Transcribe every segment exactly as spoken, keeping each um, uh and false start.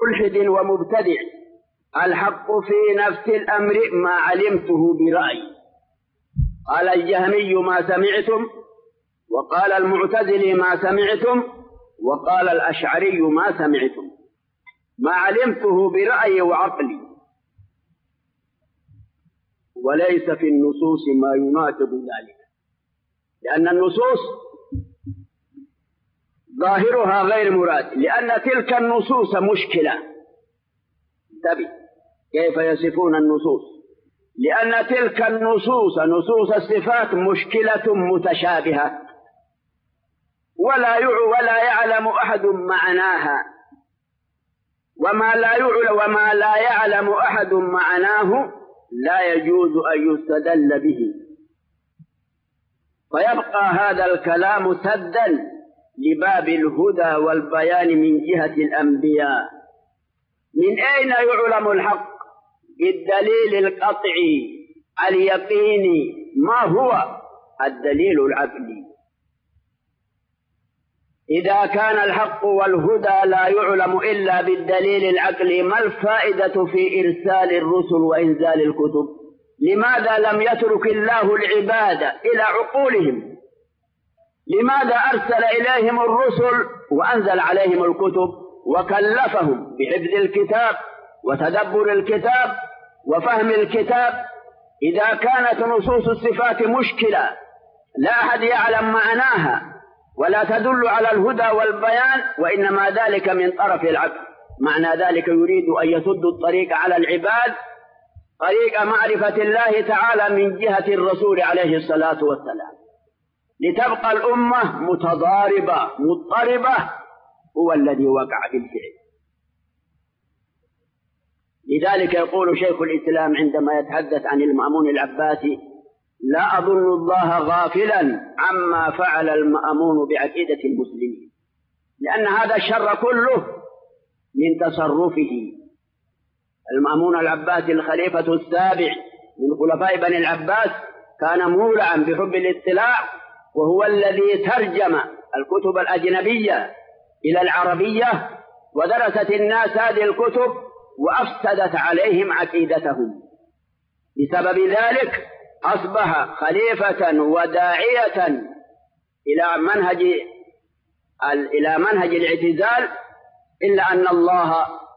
ملحد ومبتدع: الحق في نفس الأمر ما علمته برأي. قال الجهمي: ما سمعتم. وقال المعتزلي: ما سمعتم. وقال الأشعري: ما سمعتم. ما علمته برأي وعقلي. وليس في النصوص ما يناقض ذلك، لأن النصوص ظاهرها غير مراد، لأن تلك النصوص مشكلة. انتبه كيف يصفون النصوص، لأن تلك النصوص نصوص الصفات مشكلة متشابهة، ولا ولا يعلم أحد معناها، وما لا يعلم وما لا يعلم أحد معناه لا يجوز أن يستدل به، فيبقى هذا الكلام سدا لباب الهدى والبيان من جهة الأنبياء. من أين يعلم الحق؟ بالدليل القطعي اليقيني. ما هو الدليل العقلي؟ إذا كان الحق والهدى لا يعلم إلا بالدليل العقلي، ما الفائدة في إرسال الرسل وإنزال الكتب؟ لماذا لم يترك الله العباد إلى عقولهم؟ لماذا أرسل إليهم الرسل وأنزل عليهم الكتب وكلفهم بحفظ الكتاب وتدبر الكتاب وفهم الكتاب؟ إذا كانت نصوص الصفات مشكلة لا أحد يعلم معناها ولا تدل على الهدى والبيان، وإنما ذلك من طرف العقل، معنى ذلك يريد أن يسد الطريق على العباد، طريق معرفة الله تعالى من جهة الرسول عليه الصلاة والسلام، لتبقى الأمة متضاربة مضطربة. هو الذي وقع بالفعل. لذلك يقول شيخ الإسلام عندما يتحدث عن المأمون العباسي: لا أظن الله غافلا عما فعل المأمون بعقيدة المسلمين، لأن هذا الشر كله من تصرفه. المأمون العباسي الخليفة السابع من خلفاء بني العباس كان مولعا بحب الاطلاع، وهو الذي ترجم الكتب الأجنبية إلى العربية، ودرست الناس هذه الكتب وأفسدت عليهم عقيدتهم. بسبب ذلك أصبح خليفة وداعية إلى منهج إلى منهج الاعتزال، إلا أن الله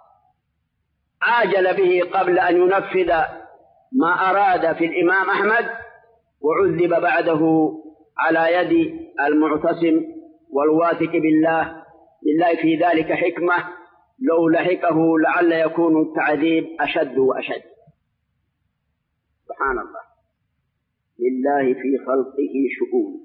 عاجل به قبل أن ينفذ ما أراد في الإمام أحمد، وعذب بعده على يد المعتصم والواثق بالله. لله في ذلك حكمة، لو لحقه لعل يكون التعذيب أشد وأشد. سبحان الله، لله في خلقه شؤون.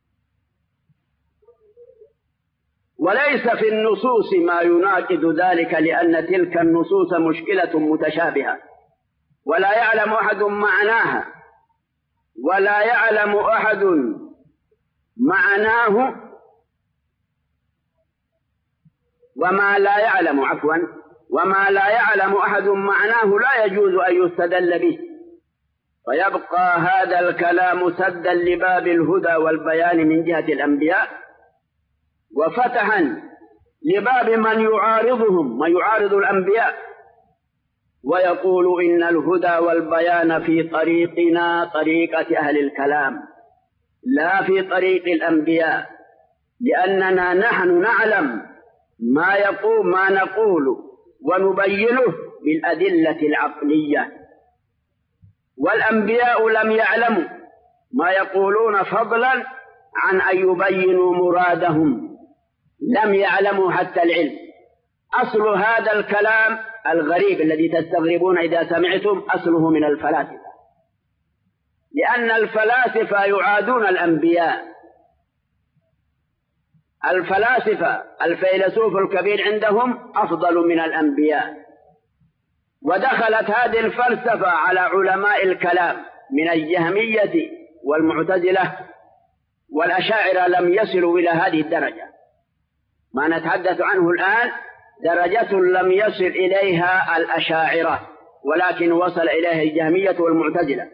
وليس في النصوص ما يناقض ذلك، لأن تلك النصوص مشكلة متشابهة ولا يعلم أحد معناها، ولا يعلم أحد معناه وما لا يعلم عفوا وما لا يعلم أحد معناه لا يجوز أن يستدل به، فيبقى هذا الكلام سدا لباب الهدى والبيان من جهة الأنبياء، وفتحا لباب من يعارضهم من يعارض الأنبياء ويقول إن الهدى والبيان في طريقنا، طريقة أهل الكلام، لا في طريق الأنبياء، لأننا نحن نعلم ما يقول ما نقول ونبينه بالأدلة العقلية، والأنبياء لم يعلموا ما يقولون فضلا عن أن يبينوا مرادهم، لم يعلموا حتى العلم. أصل هذا الكلام الغريب الذي تستغربون إذا سمعتم أصله من الفلاسفة، لأن الفلاسفة يعادون الأنبياء. الفلاسفة الفيلسوف الكبير عندهم أفضل من الأنبياء، ودخلت هذه الفلسفة على علماء الكلام من الجهمية والمعتزلة والأشاعرة، لم يصلوا إلى هذه الدرجة. ما نتحدث عنه الآن درجة لم يصل إليها الأشاعرة، ولكن وصل إليها الجهمية والمعتزلة.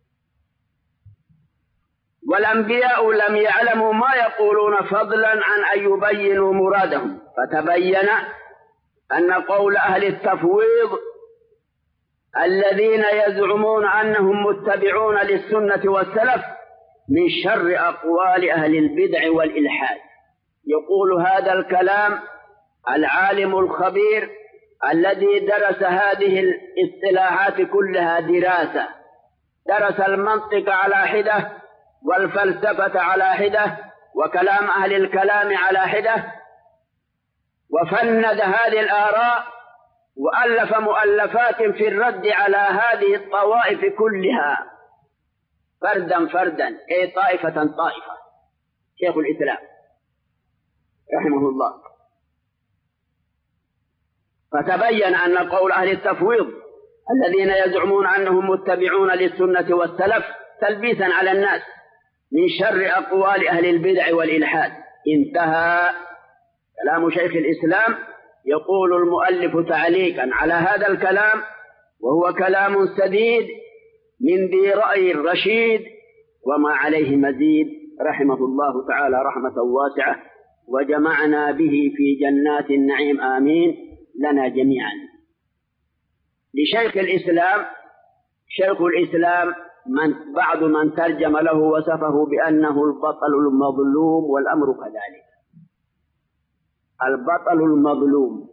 والأنبياء لم يعلموا ما يقولون فضلا عن أن يبينوا مرادهم، فتبين أن قول أهل التفويض الذين يزعمون أنهم متبعون للسنة والسلف من شر أقوال أهل البدع والإلحاد. يقول هذا الكلام العالم الخبير الذي درس هذه الاصطلاحات كلها دراسة، درس المنطق على حدة والفلسفة على حدة وكلام أهل الكلام على حدة، وفند هذه الآراء وألف مؤلفات في الرد على هذه الطوائف كلها فردا فردا، أي طائفة طائفة. شيخ الإسلام رحمه الله. فتبين أن قول أهل التفويض الذين يزعمون أنهم متبعون للسنة والسلف تلبيسا على الناس من شر أقوال أهل البدع والإلحاد. انتهى كلام شيخ الإسلام. يقول المؤلف تعليقا على هذا الكلام، وهو كلام سديد من ذي رأي رشيد وما عليه مزيد، رحمه الله تعالى رحمة واسعة، وجمعنا به في جنات النعيم آمين لنا جميعا. لشيخ الإسلام شيخ الإسلام من بعض من ترجم له وصفه بأنه البطل المظلوم، والأمر كذلك، البطل المظلوم.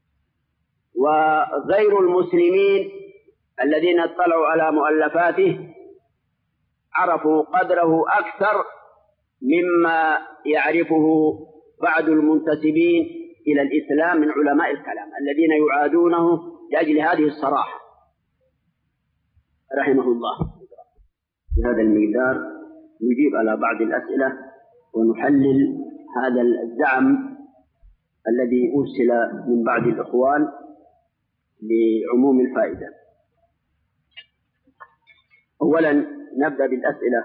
وغير المسلمين الذين اطلعوا على مؤلفاته عرفوا قدره أكثر مما يعرفه بعض المنتسبين إلى الإسلام من علماء الكلام الذين يعادونه لأجل هذه الصراحة، رحمه الله. بهذا المقدار نجيب على بعض الأسئلة ونحلل هذا الزعم الذي أرسل من بعض الإخوان لعموم الفائدة. أولا نبدأ بالأسئلة.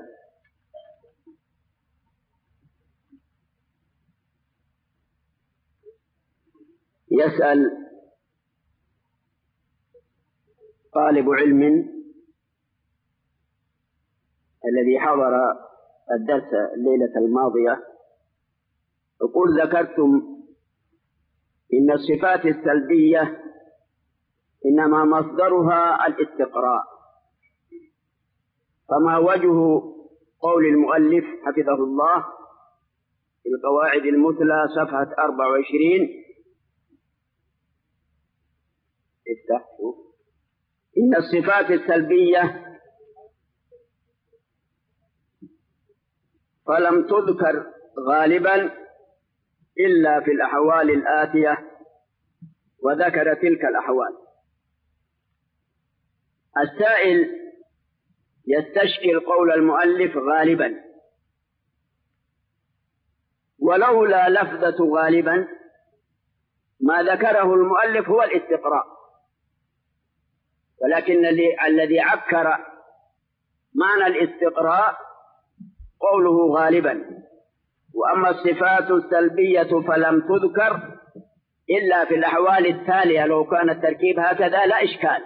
يسأل طالب علم الذي حضر الدرس الليلة الماضية، يقول: ذكرتم إن الصفات السلبية إنما مصدرها الاستقراء، فما وجه قول المؤلف حفظه الله في القواعد المثلى صفحة أربعة وعشرين: افتحوا إن الصفات السلبية فلم تذكر غالبا إلا في الأحوال الآتية، وذكر تلك الأحوال. السائل يستشكل قول المؤلف غالبا، ولولا لفظة غالبا ما ذكره المؤلف هو الاستقراء، ولكن الذي عكر معنى الاستقراء قوله غالبا. وأما الصفات السلبية فلم تذكر إلا في الأحوال التالية، لو كان التركيب هكذا لا إشكال،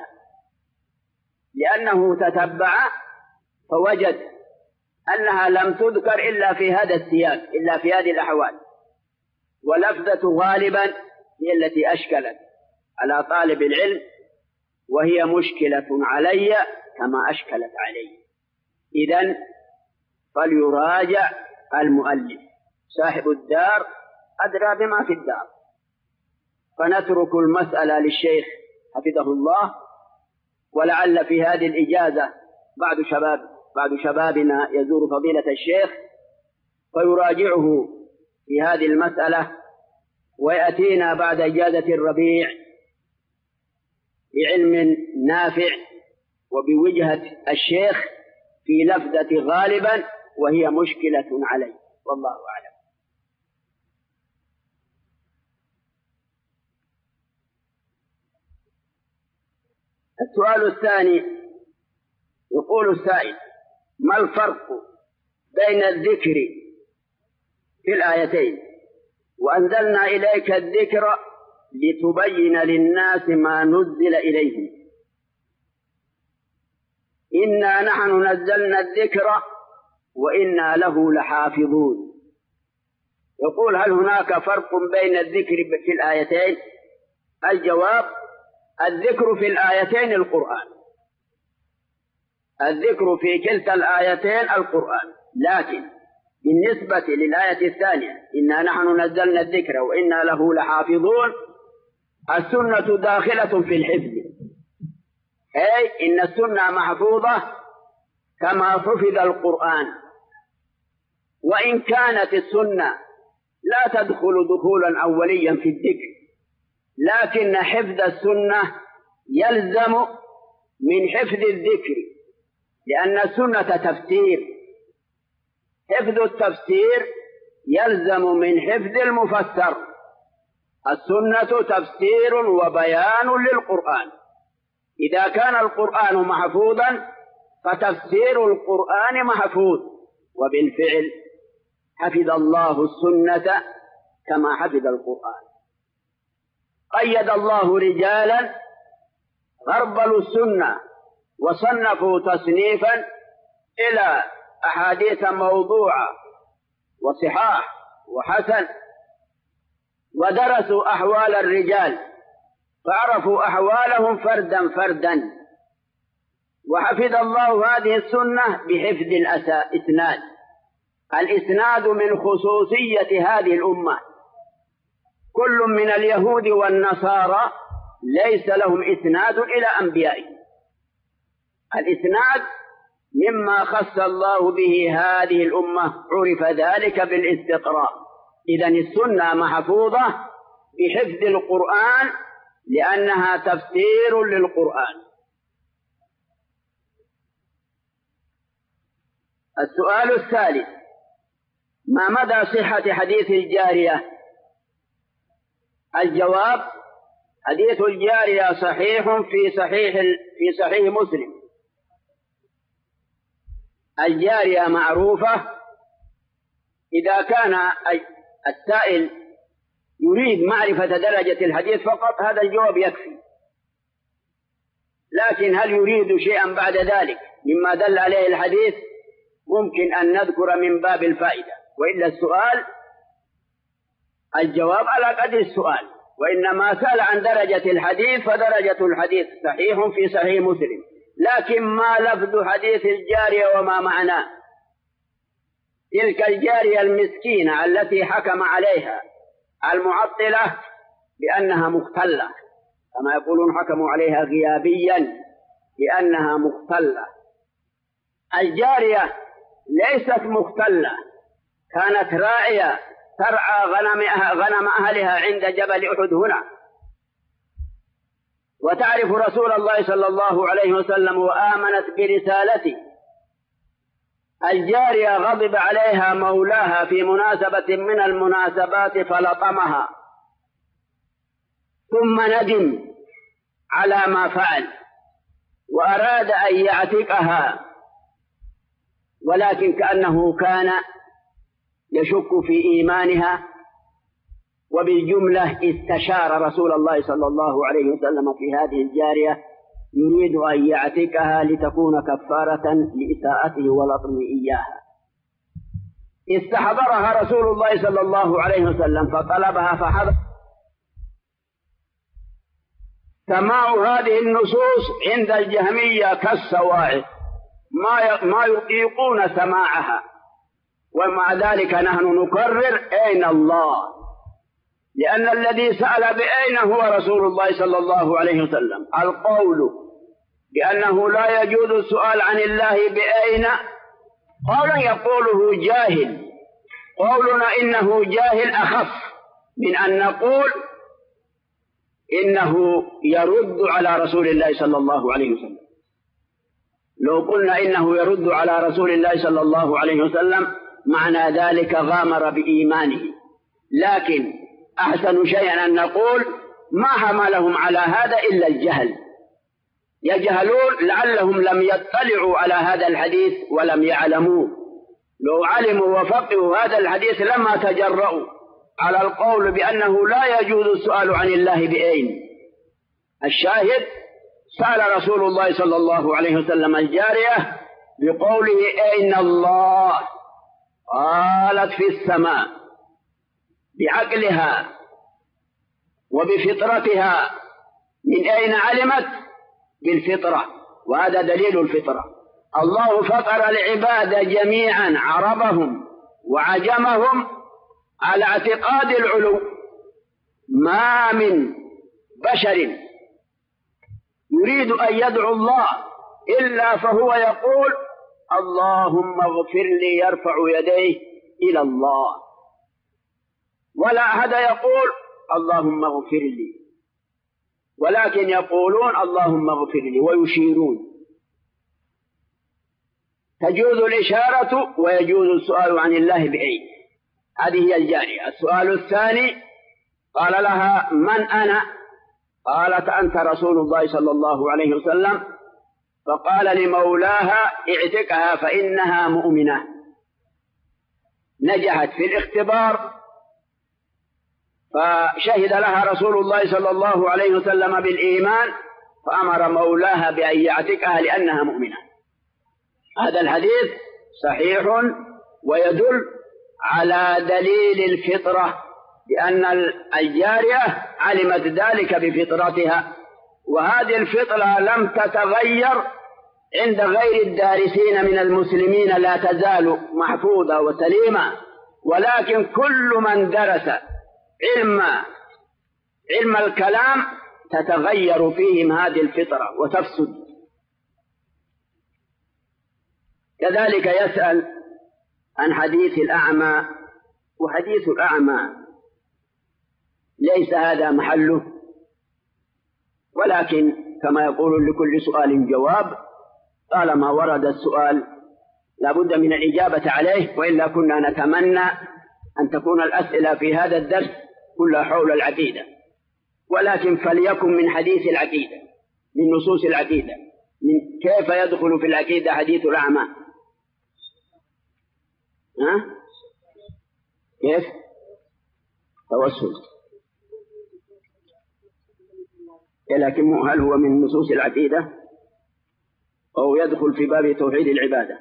لأنه تتبع فوجد أنها لم تذكر إلا في هذا السياق، إلا في هذه الأحوال. ولفظة غالبا هي التي أشكلت على طالب العلم، وهي مشكلة علي كما أشكلت علي. إذن فليراجع المؤلف، صاحب الدار أدرى بما في الدار. فنترك المسألة للشيخ حفظه الله، ولعل في هذه الإجازة بعض شباب بعض شبابنا يزور فضيلة الشيخ فيراجعه في هذه المسألة، ويأتينا بعد إجازة الربيع بعلم نافع وبوجهة الشيخ في لفظة غالبا، وهي مشكلة عليه، والله أعلم. السؤال الثاني، يقول السائل: ما الفرق بين الذكر في الآيتين وأنزلنا إليك الذكر لتبين للناس ما نزل إليهم؟ إنا نحن نزلنا الذكر وإنا له لحافظون. يقول: هل هناك فرق بين الذكر في الآيتين؟ الجواب: الذكر في الآيتين القرآن، الذكر في كلتا الآيتين القرآن، لكن بالنسبة للآية الثانية إنا نحن نزلنا الذكر وإنا له لحافظون، السنة داخلة في الحفظ، أي إن السنة محفوظة كما حفظ القرآن، وإن كانت السنة لا تدخل دخولا أوليا في الذكر، لكن حفظ السنة يلزم من حفظ الذكر، لأن السنة تفسير، حفظ التفسير يلزم من حفظ المفسر. السنة تفسير وبيان للقرآن، إذا كان القرآن محفوظا فتفسير القرآن محفوظ، وبالفعل حفظ الله السنة كما حفظ القرآن. قيد الله رجالا غربلوا السنة وصنفوا تصنيفا إلى أحاديث موضوعة وصحاح وحسن، ودرسوا أحوال الرجال فعرفوا أحوالهم فردا فردا، وحفظ الله هذه السنة بحفظ الإسناد. الإسناد من خصوصية هذه الأمة، كل من اليهود والنصارى ليس لهم إسناد إلى أنبيائهم، الإسناد مما خص الله به هذه الأمة، عرف ذلك بالاستقراء. إذن السنة محفوظة بحفظ القرآن لأنها تفسير للقرآن. السؤال الثالث: ما مدى صحة حديث الجارية؟ الجواب: حديث الجارية صحيح في صحيح في صحيح مسلم. الجارية معروفة، إذا كان السائل يريد معرفة درجة الحديث فقط هذا الجواب يكفي، لكن هل يريد شيئا بعد ذلك مما دل عليه الحديث ممكن أن نذكر من باب الفائدة، وإلا السؤال الجواب على قدر السؤال، وإنما سأل عن درجة الحديث فدرجة الحديث صحيح في صحيح مسلم، لكن ما لفظ حديث الجارية وما معناه. تلك الجارية المسكينة التي حكم عليها المعطلة بأنها مختلة، كما يقولون حكموا عليها غيابيا بأنها مختلة. الجارية ليست مختلة، كانت راعية ترعى غنم أهلها عند جبل أحد هنا، وتعرف رسول الله صلى الله عليه وسلم وآمنت برسالته. الجارية غضب عليها مولاها في مناسبة من المناسبات فلطمها، ثم ندم على ما فعل وأراد أن يعتقها، ولكن كأنه كان يشك في إيمانها، وبالجملة استشار رسول الله صلى الله عليه وسلم في هذه الجارية، يريد أن يعتقها لتكون كفارة لإساءته ولطمه إياها. استحضرها رسول الله صلى الله عليه وسلم فطلبها فحضر. سماع هذه النصوص عند الجهمية كالسواعد، ما ما يطيقون سماعها، ومع ذلك نحن نكرر أين الله، لأن الذي سأل بأين هو رسول الله صلى الله عليه وسلم. القول بأنه لا يجوز السؤال عن الله بأين قولا يقوله جاهل، قولنا إنه جاهل أخف من أن نقول إنه يرد على رسول الله صلى الله عليه وسلم. لو قلنا إنه يرد على رسول الله صلى الله عليه وسلم معنى ذلك غامر بإيمانه، لكن أحسن شيء أن نقول ما حملهم على هذا إلا الجهل، يجهلون لعلهم لم يطلعوا على هذا الحديث ولم يعلموه، لو علموا وفقهوا هذا الحديث لما تجرؤوا على القول بأنه لا يجوز السؤال عن الله بأين. الشاهد سأل رسول الله صلى الله عليه وسلم الجارية بقوله أين الله؟ قالت في السماء، بعقلها وبفطرتها. من أين علمت؟ بالفطرة، وهذا دليل الفطرة. الله فطر العباد جميعا عربهم وعجمهم على اعتقاد العلو. ما من بشر يريد أن يدعو الله إلا فهو يقول اللهم اغفر لي، يرفع يديه إلى الله، ولا أحد يقول اللهم اغفر لي، ولكن يقولون اللهم اغفر لي ويشيرون. تجوز الإشارة ويجوز السؤال عن الله بأي. هذه هي الجارية. السؤال الثاني قال لها من أنا؟ قالت أنت رسول الله صلى الله عليه وسلم. فقال لمولاها اعتقها فإنها مؤمنة. نجحت في الاختبار، فشهد لها رسول الله صلى الله عليه وسلم بالإيمان، فأمر مولاها بأن يعتقها لأنها مؤمنة. هذا الحديث صحيح ويدل على دليل الفطرة، لأن الجارية علمت ذلك بفطرتها، وهذه الفطرة لم تتغير عند غير الدارسين من المسلمين، لا تزال محفوظة وسليمة، ولكن كل من درس علم علم الكلام تتغير فيهم هذه الفطرة وتفسد. كذلك يسأل عن حديث الأعمى، وحديث الأعمى ليس هذا محله، ولكن كما يقول لكل سؤال جواب، طالما ورد السؤال لابد من الإجابة عليه، وإلا كنا نتمنى أن تكون الأسئلة في هذا الدرس كلها حول العقيدة، ولكن فليكن من حديث العقيدة، من نصوص العقيدة، من كيف يدخل في العقيدة حديث الأعمى. ها؟ كيف؟ توسل، لكن هل هو من نصوص العقيدة أو يدخل في باب توحيد العبادة؟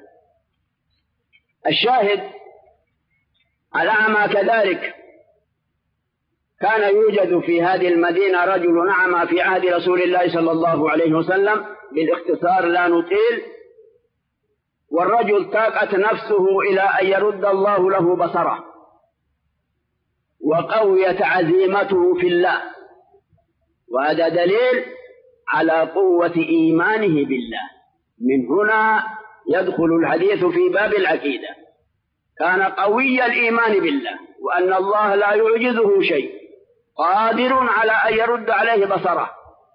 الشاهد الأعمى كذلك كان يوجد في هذه المدينة رجل أعمى في عهد رسول الله صلى الله عليه وسلم، بالاختصار لا نطيل. والرجل طاقت نفسه إلى أن يرد الله له بصره، وقويت عزيمته في الله، وهذا دليل على قوة إيمانه بالله. من هنا يدخل الحديث في باب العقيدة. كان قوي الإيمان بالله، وأن الله لا يعجزه شيء، قادر على أن يرد عليه بصره.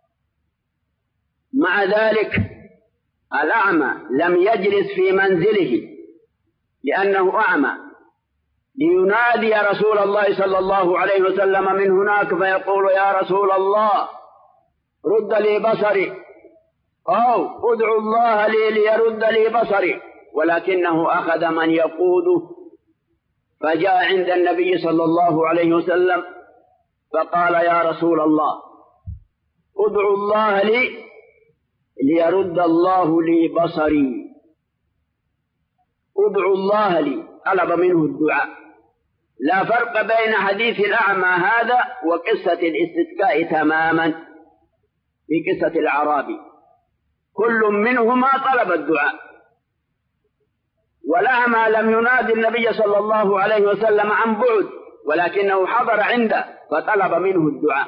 مع ذلك الأعمى لم يجلس في منزله لأنه أعمى لينادي رسول الله صلى الله عليه وسلم من هناك فيقول يا رسول الله رد لي بصري، أو ادعو الله لي ليرد لي بصري، ولكنه أخذ من يقوده، فجاء عند النبي صلى الله عليه وسلم فقال يا رسول الله ادعو الله لي ليرد الله لي بصري، ادعو الله لي، طلب منه الدعاء. لا فرق بين حديث الأعمى هذا وقصة الاستسقاء تماما في قصة الأعرابي، كل منهما طلب الدعاء. والأعمى لم ينادي النبي صلى الله عليه وسلم عن بعد، ولكنه حضر عنده فطلب منه الدعاء،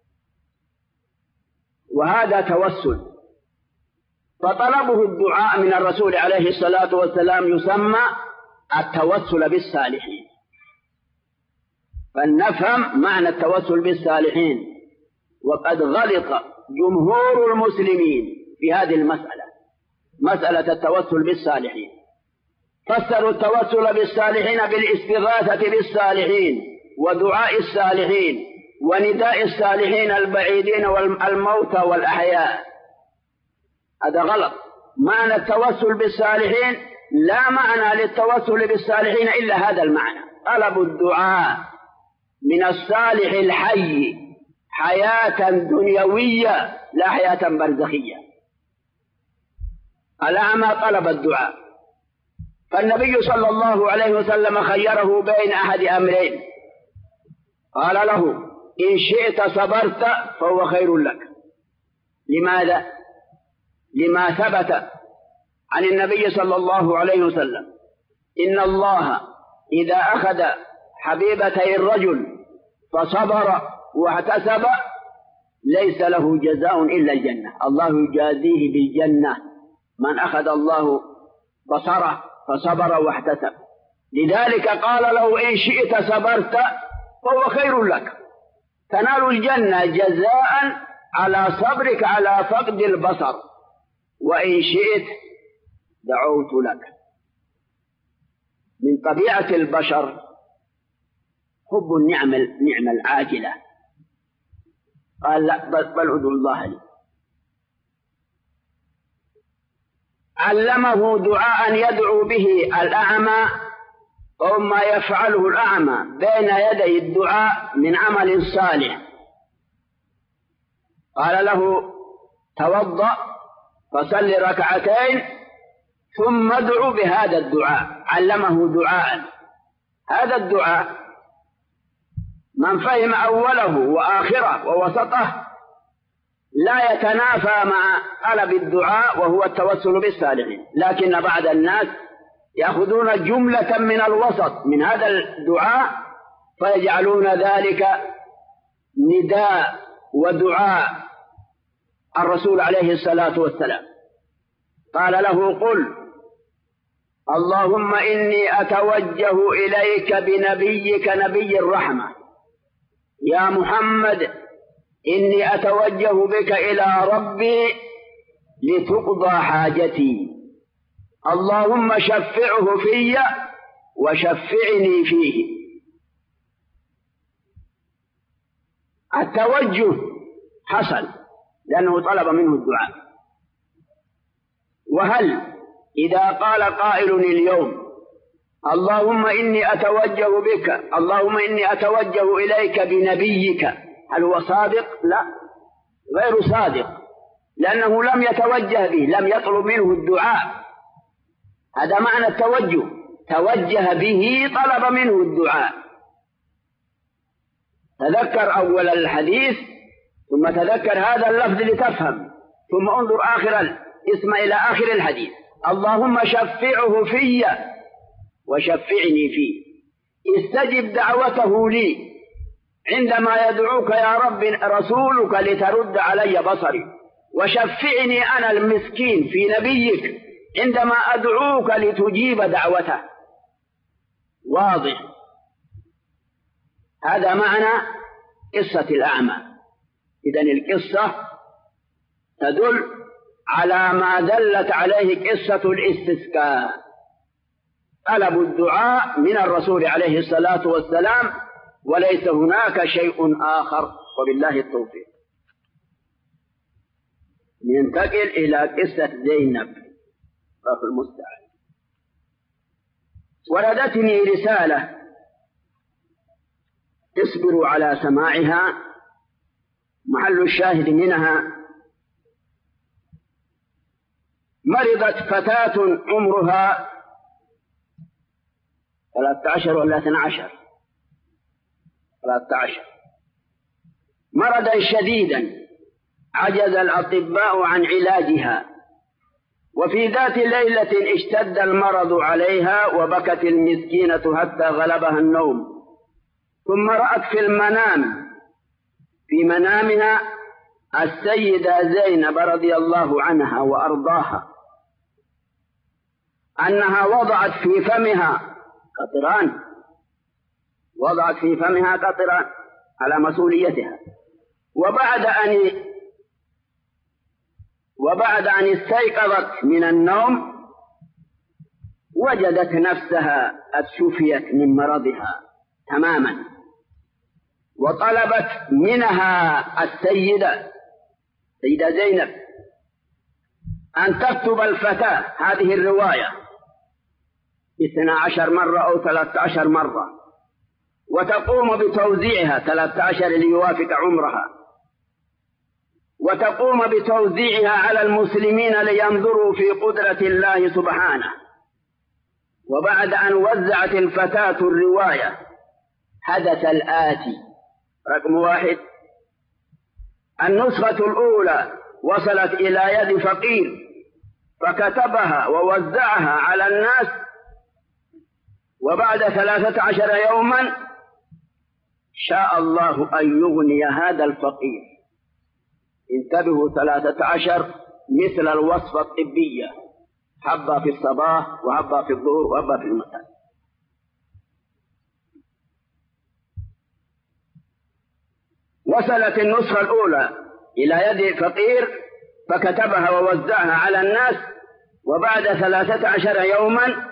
وهذا توسل. فطلبه الدعاء من الرسول عليه الصلاة والسلام يسمى التوسل بالصالحين. فلنفهم معنى التوسل بالصالحين. وقد غلط جمهور المسلمين في هذه المسألة، مسألة التوسل بالصالحين. فسروا التوسل بالصالحين بالاستغاثة بالصالحين ودعاء الصالحين ونداء الصالحين البعيدين والموتى والأحياء. هذا غلط. معنى التوسل بالصالحين لا معنى للتوسل بالصالحين إلا هذا المعنى، طلب الدعاء من الصالح الحي حياة دنيوية لا حياة برزخية. الأعمى طلب الدعاء، فالنبي صلى الله عليه وسلم خيره بين أحد أمرين، قال له إن شئت صبرت فهو خير لك. لماذا؟ لما ثبت عن النبي صلى الله عليه وسلم إن الله إذا أخذ حبيبتي الرجل فصبر واحتسب ليس له جزاء إلا الجنة، الله يجازيه بالجنة من أخذ الله بصره فصبر واحتسب. لذلك قال له إن شئت صبرت فهو خير لك، تنال الجنة جزاء على صبرك على فقد البصر، وإن شئت دعوت لك. من طبيعة البشر حب النعم النعمة العاجلة، قال لا بل ادعو الله لي. علمه دعاء يدعو به الأعمى، وما يفعله الأعمى بين يدي الدعاء من عمل صالح. قال له توضأ فصل ركعتين ثم ادعو بهذا الدعاء. علمه دعاء، هذا الدعاء من فهم أوله وآخره ووسطه لا يتنافى مع طلب الدعاء وهو التوسل بالصالحين، لكن بعض الناس يأخذون جملة من الوسط من هذا الدعاء فيجعلون ذلك نداء ودعاء الرسول عليه الصلاة والسلام. قال له قل اللهم إني أتوجه إليك بنبيك نبي الرحمة يا محمد، إني أتوجه بك إلى ربي لتقضى حاجتي، اللهم شفعه في وشفعني فيه. التوجه حصل لأنه طلب منه الدعاء. وهل إذا قال قائل اليوم اللهم إني أتوجه بك، اللهم إني أتوجه إليك بنبيك، هل هو صادق؟ لا، غير صادق، لأنه لم يتوجه به، لم يطلب منه الدعاء. هذا معنى التوجه، توجه به طلب منه الدعاء. تذكر أول الحديث ثم تذكر هذا اللفظ لتفهم، ثم انظر آخر اسم إلى آخر الحديث، اللهم شفعه في وشفعني فيه. استجب دعوته لي عندما يدعوك يا رب رسولك لترد علي بصري، وشفعني أنا المسكين في نبيك عندما أدعوك لتجيب دعوته. واضح؟ هذا معنى قصة الأعمى. إذن القصة تدل على ما دلت عليه قصة الاستسقاء، طلب الدعاء من الرسول عليه الصلاة والسلام، وليس هناك شيء آخر، وبالله التوفيق. ننتقل إلى قصة زينب رب المستعان. وردتني رسالة تصبر على سماعها، محل الشاهد منها مرضت فتاة عمرها ثلاثة عشر ولا اثنى عشر ثلاثة عشر مرضا شديدا عجز الأطباء عن علاجها، وفي ذات ليلة اشتد المرض عليها وبكت المسكينة حتى غلبها النوم، ثم رأت في المنام في منامها السيدة زينب رضي الله عنها وأرضاها أنها وضعت في فمها قطران، وضعت في فمها قطران على مسؤوليتها. وبعد أن وبعد أن استيقظت من النوم وجدت نفسها قد شفيت من مرضها تماما، وطلبت منها السيدة سيدة زينب أن تكتب الفتاة هذه الرواية اثنى عشر مرة أو ثلاثة عشر مرة، وتقوم بتوزيعها ثلاثة عشر ليوافق عمرها، وتقوم بتوزيعها على المسلمين لينظروا في قدرة الله سبحانه. وبعد أن وزعت الفتاة الرواية حدث الآتي: رقم واحد: النسخة الأولى وصلت إلى يد فقير فكتبها ووزعها على الناس، وبعد ثلاثة عشر يوما شاء الله أن يغني هذا الفقير. انتبهوا، ثلاثة عشر مثل الوصفة الطبية، حبة في الصباح وحبة في الظهر وحبة في المساء. وصلت النسخة الأولى إلى يد فقير فكتبها ووزعها على الناس، وبعد ثلاثة عشر يوما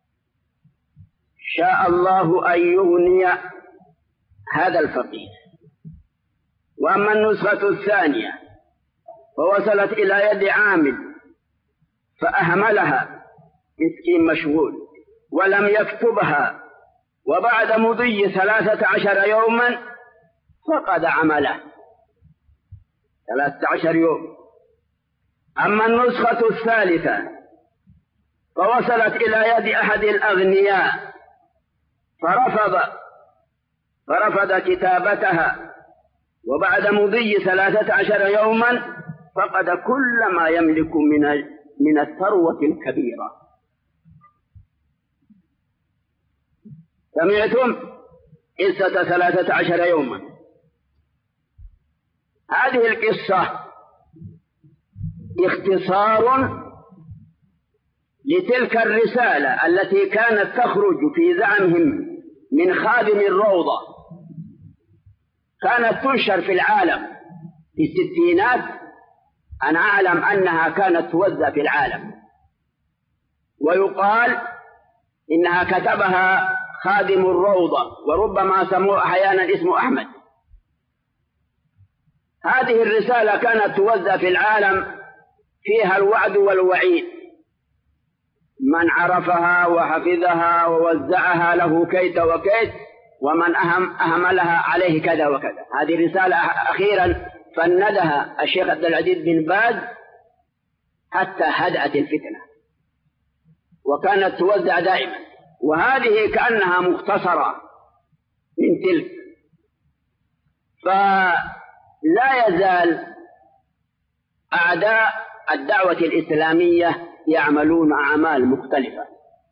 شاء الله أن يغني هذا الفقير. وأما النسخة الثانية فوصلت إلى يد عامل فأهملها، مسكين مشغول، ولم يكتبها، وبعد مضي ثلاثة عشر يوما فقد عمله، ثلاثة عشر يوم. أما النسخة الثالثة فوصلت إلى يد أحد الأغنياء فرفض فرفض كتابتها، وبعد مضي ثلاثة عشر يوما فقد كل ما يملك من من الثروة الكبيرة. سمعتم قصة ثلاثة عشر يوما؟ هذه القصة اختصار لتلك الرسالة التي كانت تخرج في زعمهم من خادم الروضة، كانت تنشر في العالم في الستينات. أنا أعلم أنها كانت توزع في العالم، ويقال إنها كتبها خادم الروضة، وربما سموه أحيانا اسمه أحمد. هذه الرسالة كانت توزع في العالم، فيها الوعد والوعيد، من عرفها وحفظها ووزعها له كيت وكيت، ومن أهم أهملها عليه كذا وكذا. هذه الرسالة أخيرا فندها الشيخ عبد العزيز بن باز حتى هدأت الفتنة، وكانت توزع دائما، وهذه كأنها مختصرة من تلك. فلا يزال أعداء الدعوة الإسلامية يعملون أعمال مختلفة.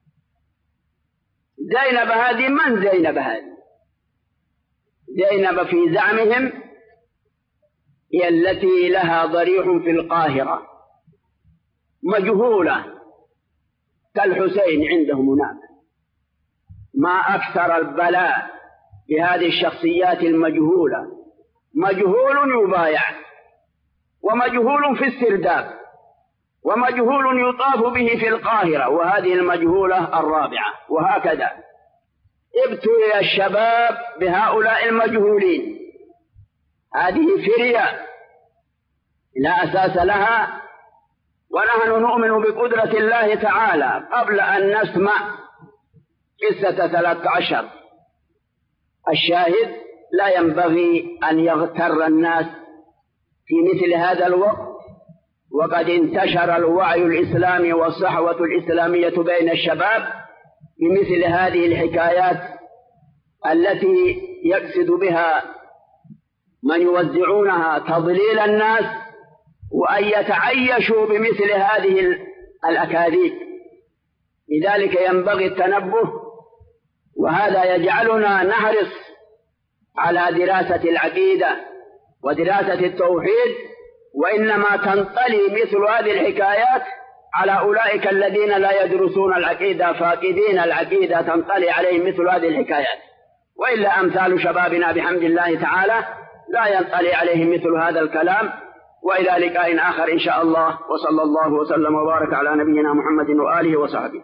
زينب هذه، من زينب هذه؟ زينب في زعمهم هي التي لها ضريح في القاهرة، مجهولة كالحسين عندهم هناك. ما أكثر البلاء بهذه الشخصيات المجهولة، مجهول يبايع، ومجهول في السرداب، ومجهول يطاف به في القاهرة، وهذه المجهولة الرابعة. وهكذا ابتلي الشباب بهؤلاء المجهولين. هذه فرية لا أساس لها، ونحن نؤمن بقدرة الله تعالى قبل أن نسمع قصة ثلاثة عشر. الشاهد لا ينبغي أن يغتر الناس في مثل هذا الوقت، وقد انتشر الوعي الإسلامي والصحوة الإسلامية بين الشباب بمثل هذه الحكايات التي يقصد بها من يوزعونها تضليل الناس وأن يتعيشوا بمثل هذه الأكاذيب. لذلك ينبغي التنبه، وهذا يجعلنا نحرص على دراسة العقيدة ودراسة التوحيد، وإنما تنطلي مثل هذه الحكايات على أولئك الذين لا يدرسون العقيدة، فاقدين العقيدة تنطلي عليهم مثل هذه الحكايات، وإلا أمثال شبابنا بحمد الله تعالى لا ينطلي عليهم مثل هذا الكلام. وإلى لقاء آخر إن شاء الله، وصلى الله وسلم وبارك على نبينا محمد وآله وصحبه.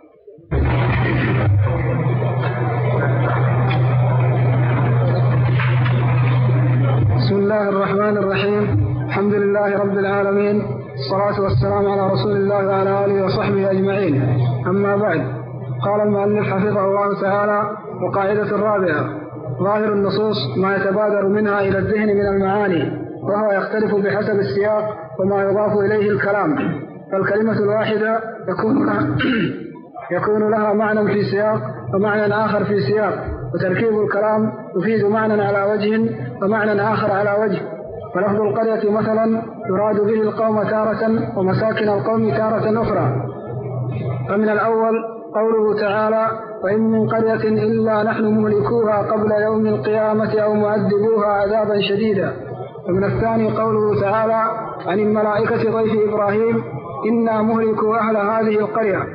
بسم الله الرحمن الرحيم. الحمد لله رب العالمين، الصلاة والسلام على رسول الله وعلى آله وصحبه أجمعين. أما بعد، قال المؤلف حفظه الله تعالى: وقاعدة الرابعة: ظاهر النصوص ما يتبادر منها إلى الذهن من المعاني، وهو يختلف بحسب السياق وما يضاف إليه الكلام. فالكلمة الواحدة يكون لها, يكون لها معنى في سياق ومعنى آخر في سياق، وتركيب الكلام يفيد معنى على وجه ومعنى آخر على وجه. ولفظ القرية مثلا يراد به القوم تارة ومساكن القوم تارة أخرى. فمن الأول قوله تعالى وإن من قرية إلا نحن مهلكوها قبل يوم القيامة أو معذبوها عذابا شديدا. ومن الثاني قوله تعالى عن الملائكة ضيف إبراهيم إنا مهلكوا أهل هذه القرية.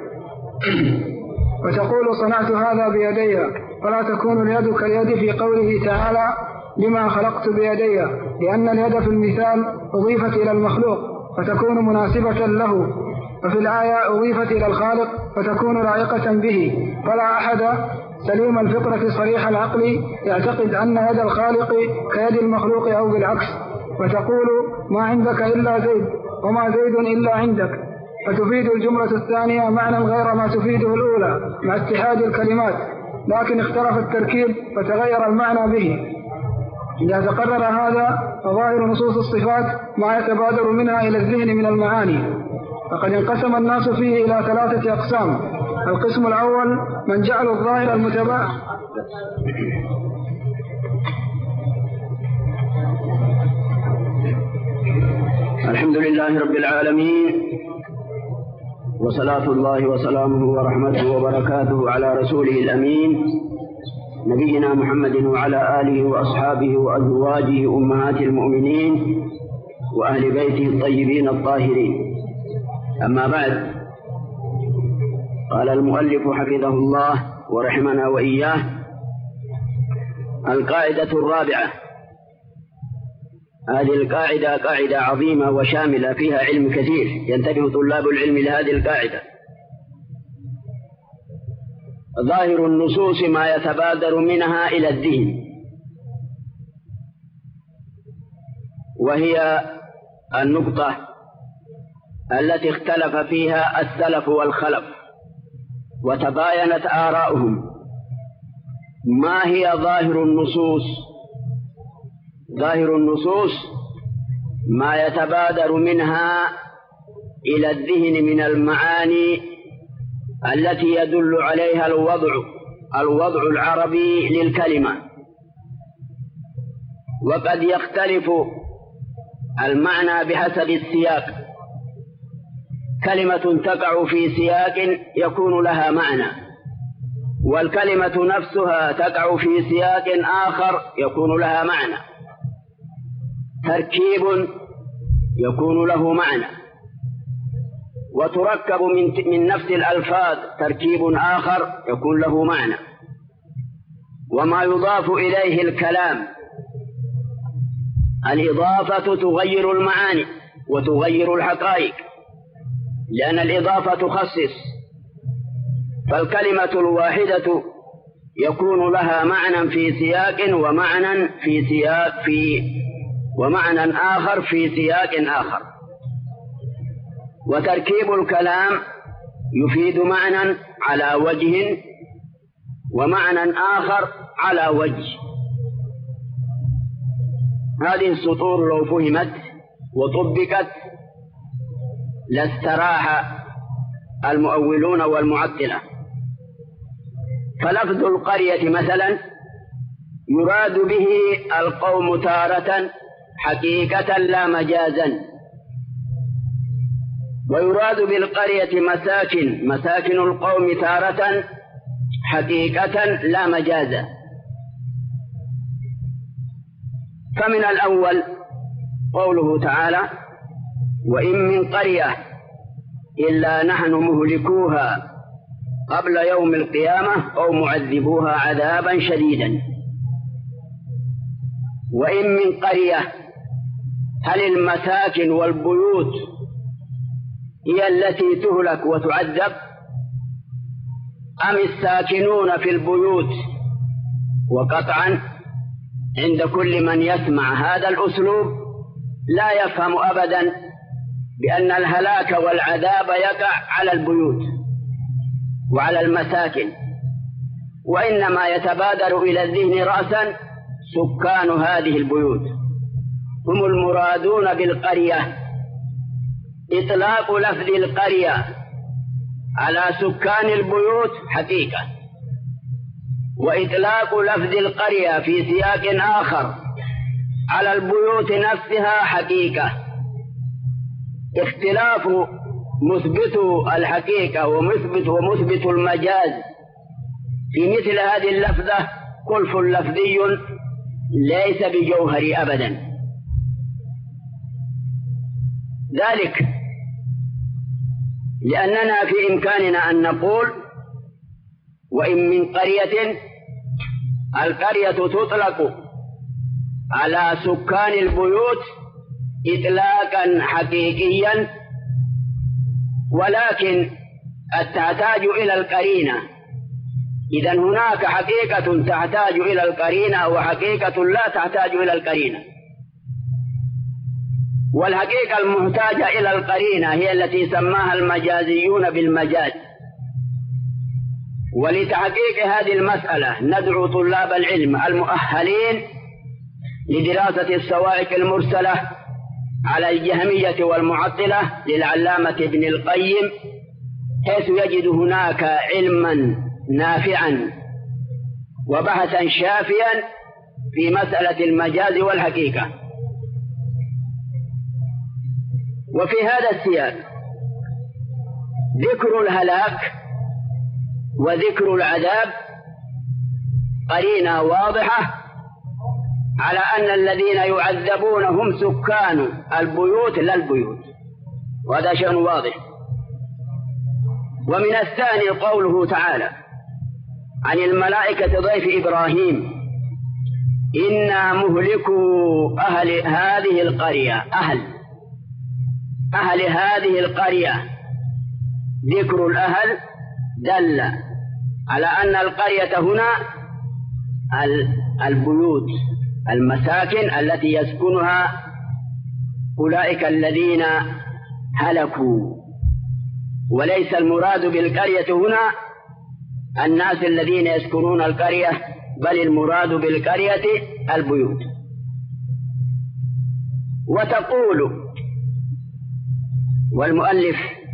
وتقول صنعت هذا بيدي، فلا تكون اليد كاليد في قوله تعالى لما خلقت بيدي، لأن اليد في المثال أضيفت إلى المخلوق فتكون مناسبة له، وفي الآية أضيفت إلى الخالق فتكون لائقة به. فلا أحد سليم الفطرة صريح العقل يعتقد أن يد الخالق كيد المخلوق أو بالعكس. وتقول ما عندك إلا زيد وما زيد إلا عندك، فتفيد الجملة الثانية معنى غير ما تفيده الأولى مع اتحاد الكلمات، لكن اختلف التركيب فتغير المعنى به. إذا تقرر هذا فظاهر نصوص الصفات ما يتبادر منها إلى الذهن من المعاني. فقد انقسم الناس فيه إلى ثلاثة أقسام. القسم الأول من جعل الظاهر المتبادر الحمد لله رب العالمين، وصلاة الله وسلامه ورحمته وبركاته على رسوله الأمين نبينا محمد وعلى آله وأصحابه وأزواجه أمهات المؤمنين وأهل بيته الطيبين الطاهرين. أما بعد، قال المؤلف حفظه الله ورحمنا وإياه: القاعدة الرابعة. هذه القاعدة قاعدة عظيمة وشاملة فيها علم كثير، ينتبه طلاب العلم لهذه القاعدة. ظاهر النصوص ما يتبادر منها إلى الذهن، وهي النقطة التي اختلف فيها السلف والخلف وتباينت آراؤهم. ما هي ظاهر النصوص؟ ظاهر النصوص ما يتبادر منها إلى الذهن من المعاني التي يدل عليها الوضع الوضع العربي للكلمة. وقد يختلف المعنى بحسب السياق. كلمة تقع في سياق يكون لها معنى، والكلمة نفسها تقع في سياق آخر يكون لها معنى. تركيب يكون له معنى، وتركب من من نفس الألفاظ تركيب آخر يكون له معنى. وما يضاف إليه الكلام، الإضافة تغير المعاني وتغير الحقائق، لأن الإضافة تخصص. فالكلمة الواحدة يكون لها معنى في سياق ومعنى في سياق في ومعنى آخر في سياق آخر. وتركيب الكلام يفيد معنى على وجه ومعنى آخر على وجه. هذه السطور لو فهمت وطبقت لاستراح المؤولون والمعطلة. فلفظ القرية مثلا يراد به القوم تارة حقيقة لا مجازا، ويراد بالقرية مساكن مساكن القوم تارة حقيقة لا مجازا. فمن الأول قوله تعالى وإن من قرية إلا نحن مهلكوها قبل يوم القيامة أو معذبوها عذابا شديدا. وإن من قرية، هل المساكن والبيوت هي التي تهلك وتعذب، أم الساكنون في البيوت؟ وقطعا عند كل من يسمع هذا الأسلوب لا يفهم أبدا بأن الهلاك والعذاب يقع على البيوت وعلى المساكن، وإنما يتبادر إلى الذهن رأسا سكان هذه البيوت هم المرادون بالقرية. إطلاق لفظ القرية على سكان البيوت حقيقة، وإطلاق لفظ القرية في سياق آخر على البيوت نفسها حقيقة. اختلاف مثبت الحقيقة ومثبت ومثبت المجاز في مثل هذه اللفظة خلف لفظي ليس بجوهري أبدا. ذلك لأننا في إمكاننا أن نقول وإن من قرية، القرية تطلق على سكان البيوت إطلاقا حقيقيا، ولكن تحتاج إلى القرينة. إذن هناك حقيقة تحتاج إلى القرينة وحقيقة لا تحتاج إلى القرينة، والحقيقة المحتاجة إلى القرينة هي التي سماها المجازيون بالمجاز. ولتحقيق هذه المسألة ندعو طلاب العلم المؤهلين لدراسة الصواعق المرسلة على الجهمية والمعطلة للعلامة ابن القيم، حيث يجد هناك علما نافعا وبحثا شافيا في مسألة المجاز والحقيقة. وفي هذا السياق ذكر الهلاك وذكر العذاب قرينة واضحة على أن الذين يعذبون هم سكان البيوت لا البيوت، وهذا شيء واضح. ومن الثاني قوله تعالى عن الملائكة ضيف إبراهيم إنا مهلكوا أهل هذه القرية. أهل أهل هذه القرية، ذكر الأهل دل على أن القرية هنا البيوت، المساكن التي يسكنها أولئك الذين هلكوا، وليس المراد بالقرية هنا الناس الذين يسكنون القرية، بل المراد بالقرية البيوت. وتقول، والمؤلف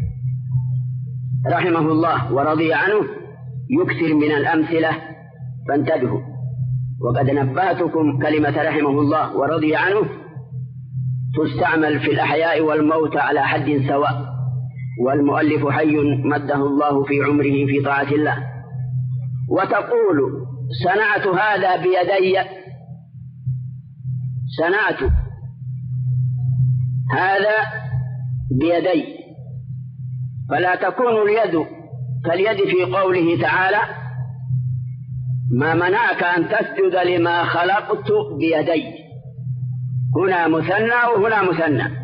رحمه الله ورضي عنه يكثر من الأمثلة فانتبهوا، وقد نبهتكم كلمة رحمه الله ورضي عنه تستعمل في الأحياء والموت على حد سواء، والمؤلف حي مده الله في عمره في طاعة الله. وتقول صنعت هذا بيدي، صنعت هذا بيدي، فلا تكون اليد كاليد في قوله تعالى ما منعك أن تسجد لما خلقت بيدي. هنا مثنى وهنا مثنى،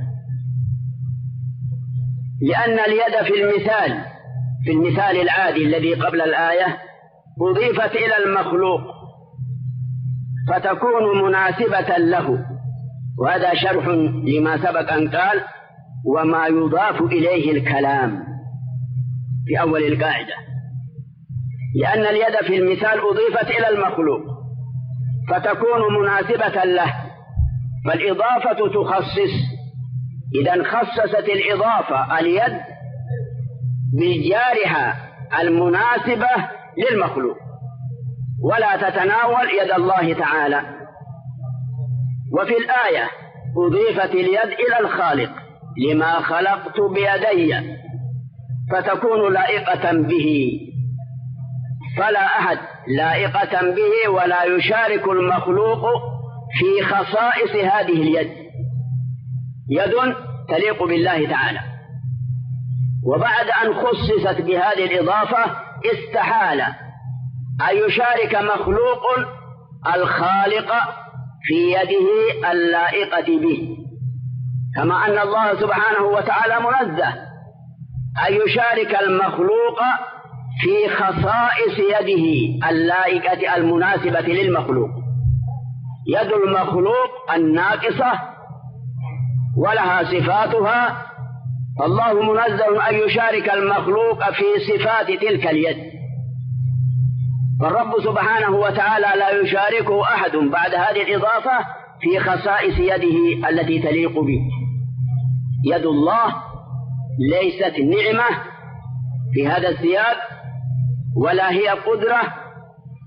لأن اليد في المثال في المثال العادي الذي قبل الآية أضيفت إلى المخلوق فتكون مناسبة له، وهذا شرح لما سبق أن قال وما يضاف إليه الكلام في أول القاعدة، لأن اليد في المثال أضيفت إلى المخلوق فتكون مناسبة له، فالإضافة تخصص. إذا خصصت الإضافة اليد بالجارحة المناسبة للمخلوق، ولا تتناول يد الله تعالى. وفي الآية أضيفت اليد إلى الخالق لما خلقت بيدي، فتكون لائقة به، فلا أحد لائقة به ولا يشارك المخلوق في خصائص هذه اليد. يد تليق بالله تعالى، وبعد أن خصصت بهذه الإضافة استحال أن يشارك مخلوق الخالق في يده اللائقة به، كما أن الله سبحانه وتعالى منزه أن يشارك المخلوق في خصائص يده اللائقة المناسبة للمخلوق. يد المخلوق الناقصة ولها صفاتها، فالله منزه أن يشارك المخلوق في صفات تلك اليد، فالرب سبحانه وتعالى لا يشاركه أحد بعد هذه الإضافة في خصائص يده التي تليق به. يد الله ليست نعمة في هذا السياق، ولا هي قدرة،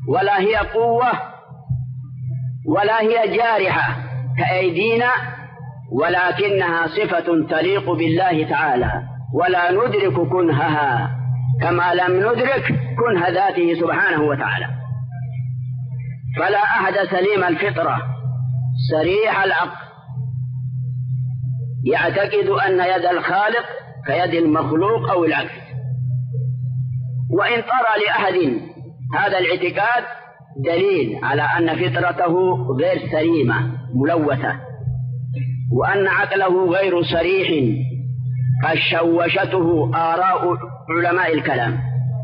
ولا هي قوة ولا هي جارحة كأيدينا، ولكنها صفة تليق بالله تعالى، ولا ندرك كنهها كما لم ندرك كنه ذاته سبحانه وتعالى. فلا أحد سليم الفطرة سريح العقل يعتقد أن يد الخالق كيد المخلوق أو العكس. وإن طرى لأحد هذا الاعتقاد دليل على أن فطرته غير سليمة ملوثة، وأن عقله غير صريح قد شوشته آراء علماء الكلام.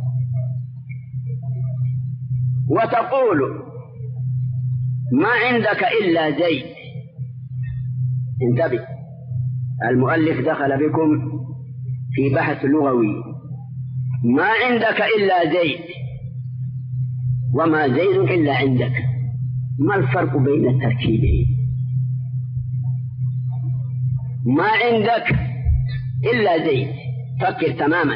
وتقول ما عندك إلا زيد. انتبه، المؤلف دخل بكم في بحث لغوي. ما عندك إلا زيد، وما زيد إلا عندك. ما الفرق بين التركيبين؟ ما عندك إلا زيد، فكر تماما.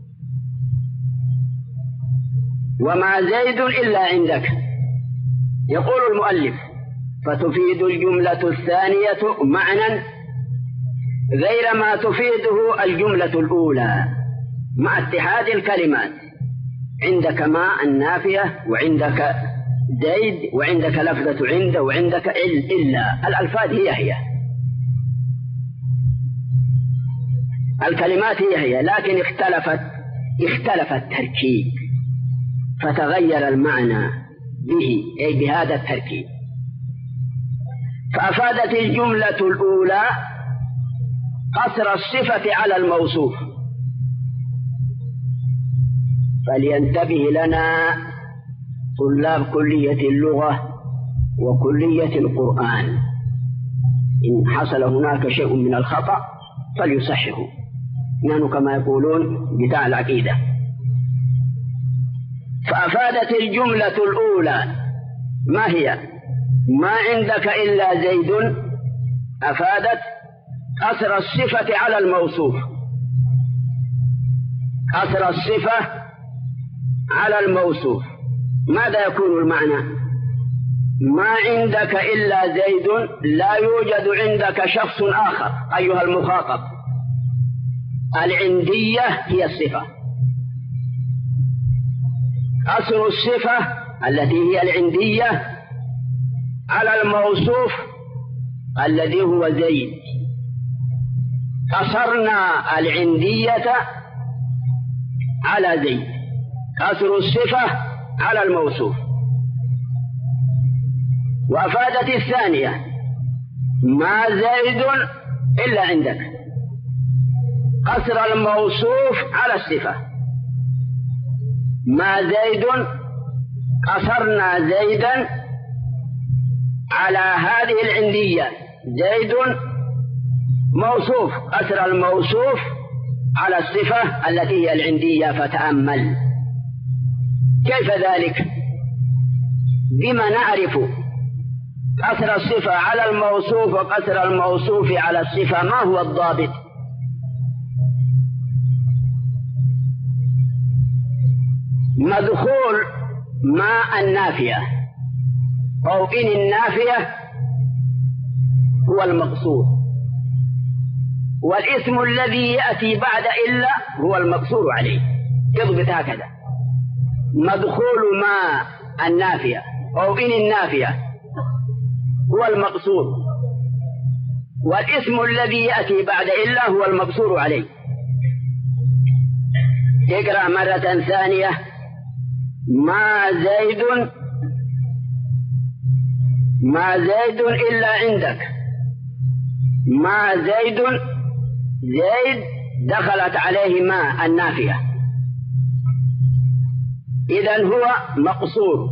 وما زيد إلا عندك. يقول المؤلف فتفيد الجملة الثانية معنى غير ما تفيده الجملة الأولى مع اتحاد الكلمات. عندك ما النافية، وعندك زيد، وعندك لفظة عند، وعندك إلا. الألفاظ هي هي، الكلمات هي هي، لكن اختلفت اختلف التركيب فتغير المعنى به، أي بهذا التركيب. فأفادت الجملة الأولى قصر الصفة على الموصوف. فلينتبه لنا طلاب كلية اللغة وكلية القرآن، إن حصل هناك شيء من الخطأ فليصححه، نحن كما يقولون بتاع العقيدة. فأفادت الجملة الأولى ما هي؟ ما عندك إلا زيد. أفادت قصر الصفة على الموصوف. قصر الصفة على الموصوف. ماذا يكون المعنى؟ ما عندك إلا زيد، لا يوجد عندك شخص آخر أيها المخاطب. العندية هي الصفة. قصر الصفة التي هي العندية على الموصوف الذي هو زيد. قصرنا العندية على زيد، قصر الصفة على الموصوف. وأفادت الثانية ما زيد إلا عندك. قصر الموصوف على الصفة. ما زيد، قصرنا زيدا على هذه العندية. زيد موصوف، قصر الموصوف على الصفة التي هي العندية. فتأمل كيف ذلك؟ بما نعرف قصر الصفة على الموصوف وقصر الموصوف على الصفة. ما هو الضابط؟ مدخول ما النافية أو إن النافية هو المقصور، والاسم الذي يأتي بعد إلا هو المقصور عليه. تضبط هكذا: مدخول ما النافية أو إن النافية هو المقصور، والاسم الذي يأتي بعد إلا هو المقصور عليه. اقرأ مرة ثانية: ما زيد ما زيد إلا عندك. ما زيد، زيد دخلت عليه ما النافية، إذن هو مقصور.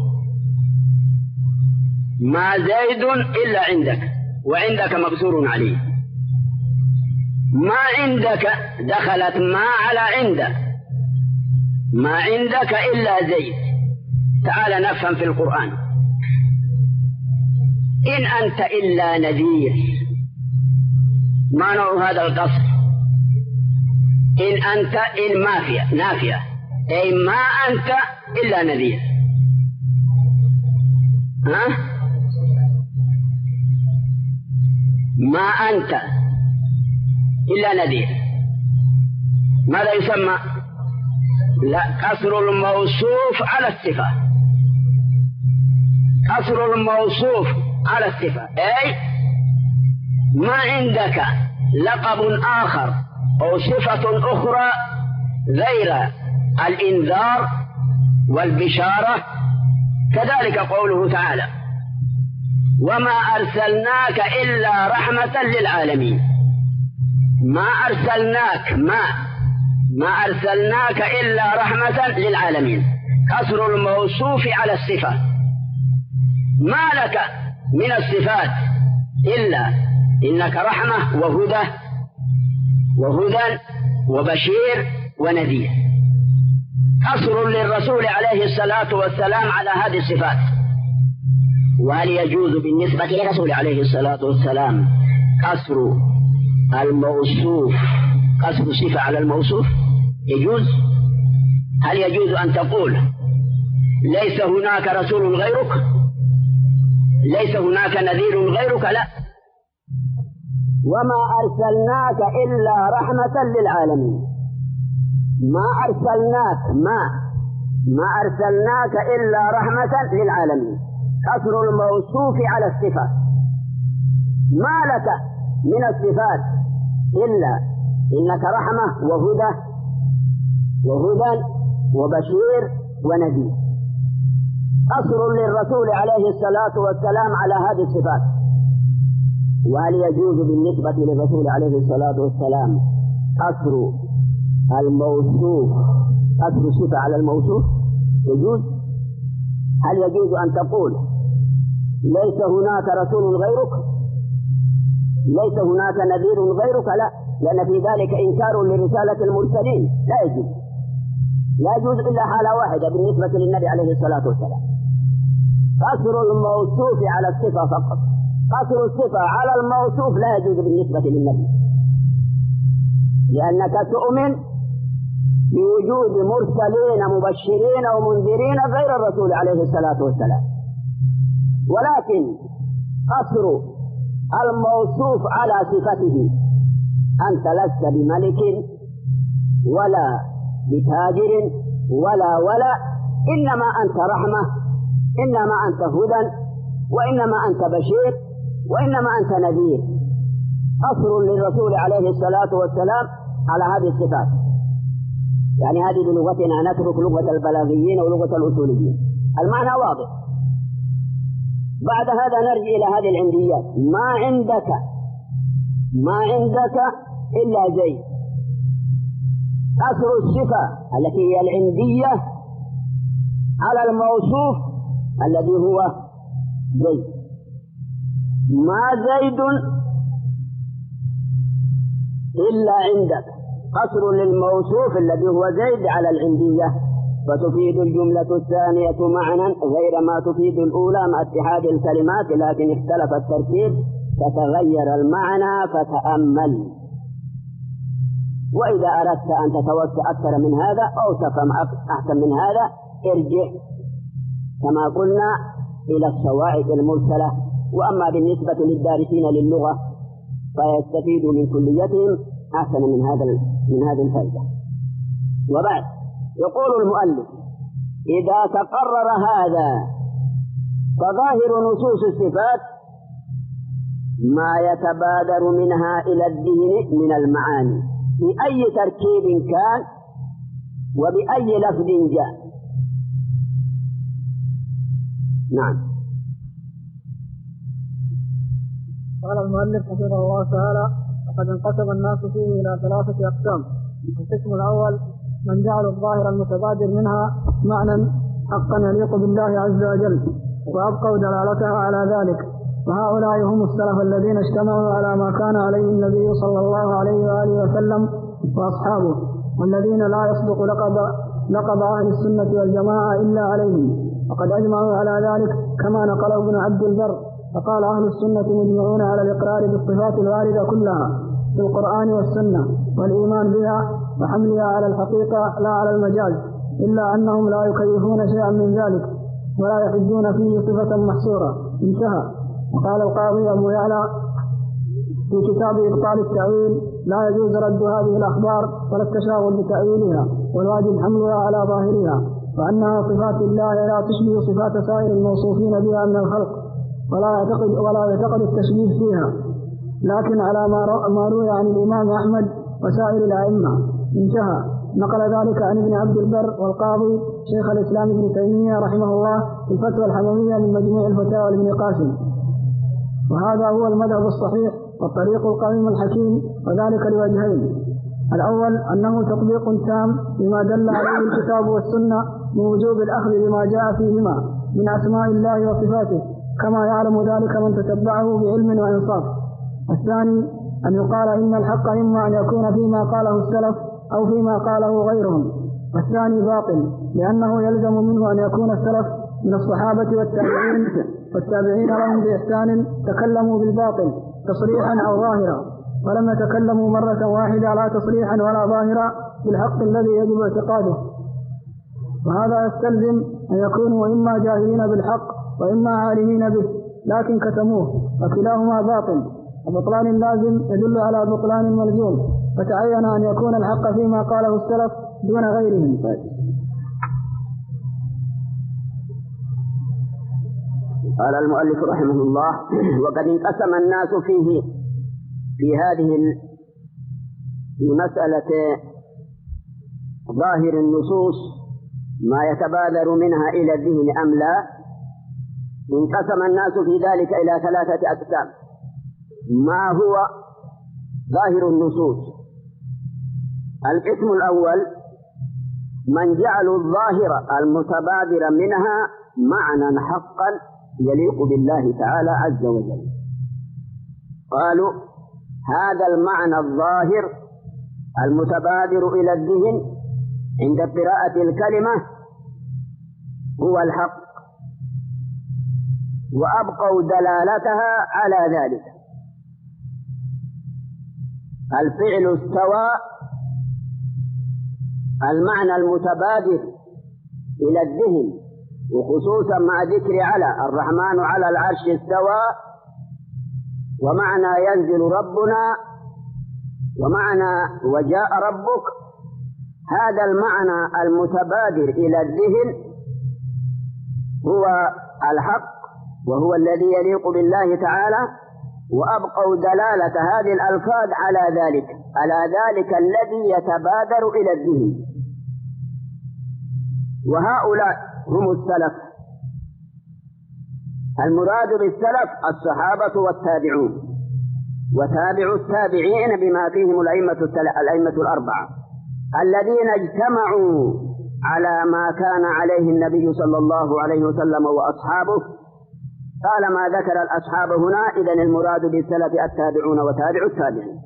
ما زيد إلا عندك، وعندك مقصور عليه. ما عندك دخلت ما على عندك. ما عندك إلا زيد. تعال نفهم في القرآن: إن أنت إلا نذير. ما نوع هذا القصر؟ إن أنت إن مافية نافية، أي ما أنت إلا نذير. ها؟ ما أنت إلا نذير. ماذا يسمى؟ لا، قصر الموصوف على الصفة، قصر الموصوف على الصفة، أي ما عندك لقب آخر أو صفة أخرى غير الإنذار والبشارة. كذلك قوله تعالى: وما أرسلناك إلا رحمة للعالمين. ما أرسلناك ما ما أرسلناك إلا رحمة للعالمين، قصر الموصوف على الصفة. ما لك من الصفات إلا إنك رحمة وهدى وهدى وبشير ونذير. قصر للرسول عليه الصلاة والسلام على هذه الصفات. وهل يجوز بالنسبة للرسول عليه الصلاة والسلام قصر الموصوف، قصر صفة على الموصوف؟ يجوز. هل يجوز أن تقول ليس هناك رسول غيرك، ليس هناك نذير غيرك؟ لا. وما أرسلناك إلا رحمة للعالمين. ما أرسلناك ما ما أرسلناك إلا رحمة للعالمين، قصر الموصوف على الصفة. ما لك من الصفات إلا إنك رحمة وهدى وهدى وبشير ونذير. قصر للرسول عليه الصلاة والسلام على هذه الصفات. وهل يجوز بالنسبة للرسول عليه الصلاة والسلام قصر الموصوف، قصر صفة على الموصوف؟ يجوز. هل يجوز أن تقول ليس هناك رسول غيرك، ليس هناك نذير غيرك؟ لا، لأن في ذلك إنكار لرسالة المرسلين. لا يجوز، لا يجوز إلا حالة واحدة بالنسبة للنبي عليه الصلاة والسلام، قصر الموصوف على الصفة فقط. قصر الصفة على الموصوف لا يجوز بالنسبة للنبي، لأنك تؤمن بوجود مرسلين مبشرين ومنذرين غير الرسول عليه الصلاة والسلام. ولكن قصر الموصوف على صفته: أنت لست بملك ولا بتاجر ولا ولا إنما أنت رحمة، إنما أنت هدى، وإنما أنت بشير، وإنما أنت نذير. قصر للرسول عليه الصلاة والسلام على هذه الصفات. يعني هذه بلغتنا نترك لغة البلاغيين ولغة الأصوليين. المعنى واضح. بعد هذا نرجع إلى هذه العنديات. ما عندك ما عندك إلا زيد. قصر الصفة التي هي العندية على الموصوف الذي هو زيد. ما زيد إلا عندك. قصر للموصوف الذي هو زيد على العندية، فتفيد الجملة الثانية معنى غير ما تفيد الأولى مع اتحاد الكلمات، لكن اختلف التركيب فتغير المعنى. فتأمل. وإذا أردت أن تتوسع أكثر من هذا أو تفهم أحسن من هذا ارجع كما قلنا إلى الصواعق المرسلة. وأما بالنسبة للدارسين للغة فيستفيدوا من كليتهم أحسن من هذا من هذه الفائدة. وبعد يقول المؤلف: إذا تقرر هذا فظاهر نصوص الصفات ما يتبادر منها إلى الذهن من المعاني في أي تركيب كان وبأي لفظ جاء. نعم. قال المؤلف حفظه الله تعالى: وقد انقسم الناس فيه إلى ثلاثة أقسام. القسم الأول من جعل الظاهر المتبادر منها معنى حقا يليق بالله عز وجل وأبقوا دلالتها على ذلك، وهؤلاء هم السلف الذين اجتمعوا على ما كان عليه النبي صلى الله عليه وآله وسلم وأصحابه، والذين لا يصدق لقب لقب أهل السنة والجماعة إلا عليهم، وقد أجمعوا على ذلك كما نقله ابن عبد البر. فقال: أهل السنة مجمعون على الإقرار بالصفات الواردة كلها في القرآن والسنة والإيمان بها وحملها على الحقيقة لا على المجاز، إلا أنهم لا يكيفون شيئا من ذلك، ولا يحدون فيه صفة محصورة. انتهى. وقال القاضي أبو يعلى في كتاب إبطال التأويل: لا يجوز رد هذه الأخبار ولا التشاغل بتأويلها، والواجب حملها على ظاهرها، وأنها صفات الله لا تشبه صفات سائر الموصوفين بها من الخلق، ولا يعتقد ولا يعتقد التشبيه فيها، لكن على ما روي عن الإمام أحمد وسائر الأئمة. انتهى. نقل ذلك عن ابن عبد البر والقاضي شيخ الإسلام ابن تيمية رحمه الله في الفتوى الحموية من مجموع الفتاوى لابن قاسم. وهذا هو المذهب الصحيح والطريق القويم الحكيم، وذلك لوجهين: الأول أنه تطبيق تام بما دل عليه الكتاب والسنة من وجوب الأخذ بما جاء فيهما من أسماء الله وصفاته، كما يعلم ذلك من تتبعه بعلم وإنصاف. الثاني أن يقال إن الحق إما أن يكون فيما قاله السلف أو فيما قاله غيرهم، والثاني باطل، لأنه يلزم منه أن يكون السلف من الصحابة والتابعين والتابعين لهم بإحسان تكلموا بالباطل تصريحا أو ظاهرا، ولم يتكلموا مرة واحدة لا تصريحا ولا ظاهرا بالحق الذي يجب اعتقاده. وهذا يستلزم أن يكونوا إما جاهلين بالحق وإما عالمين به لكن كتموه، وكلاهما باطل، وبطلان اللازم يدل على بطلان الملزوم، فتعين أن يكون الحق فيما قاله السلف دون غيرهم. قال المؤلف رحمه الله: وقد انقسم الناس فيه في هذه في مسألة ظاهر النصوص ما يتبادر منها إلى الذهن أم لا. انقسم الناس في ذلك إلى ثلاثة أقسام. ما هو ظاهر النصوص؟ القسم الأول من جعلوا الظاهر المتبادر منها معنى حقا يليق بالله تعالى عز وجل. قالوا هذا المعنى الظاهر المتبادر إلى الذهن عند قراءة الكلمة هو الحق، وأبقوا دلالتها على ذلك. الفعل استوى، المعنى المتبادر إلى الذهن، وخصوصا مع ذكر على الرحمن على العرش استوى، ومعنى ينزل ربنا، ومعنى وجاء ربك. هذا المعنى المتبادر إلى الذهن هو الحق، وهو الذي يليق بالله تعالى، وأبقوا دلالة هذه الألفاظ على ذلك على ذلك الذي يتبادر إلى الذهن. وهؤلاء هم السلف. المراد بالسلف الصحابة والتابعون وتابعوا التابعين بما فيهم الأئمة الأئمة الأربعة الذين اجتمعوا على ما كان عليه النبي صلى الله عليه وسلم وأصحابه. قال ما ذكر الأصحاب هنا، إذن المراد بالسلف التابعون وتابعوا التابعين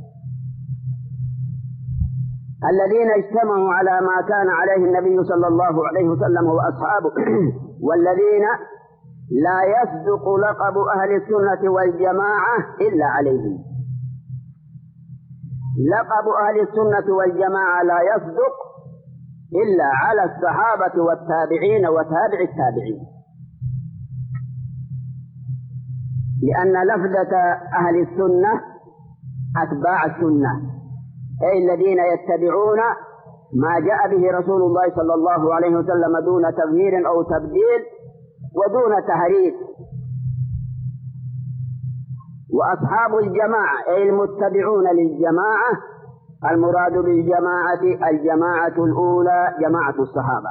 الذين اجتمعوا على ما كان عليه النبي صلى الله عليه وسلم وأصحابه، والذين لا يصدق لقب أهل السنة والجماعة إلا عليهم. لقب أهل السنة والجماعة لا يصدق إلا على الصحابة والتابعين وتابع التابعين، لأن لفظة أهل السنة أتباع السنة، أي الذين يتبعون ما جاء به رسول الله صلى الله عليه وسلم دون تغيير أو تبديل ودون تحريف. وأصحاب الجماعة أي المتبعون للجماعة، المراد بالجماعة الجماعة الأولى جماعة الصحابة.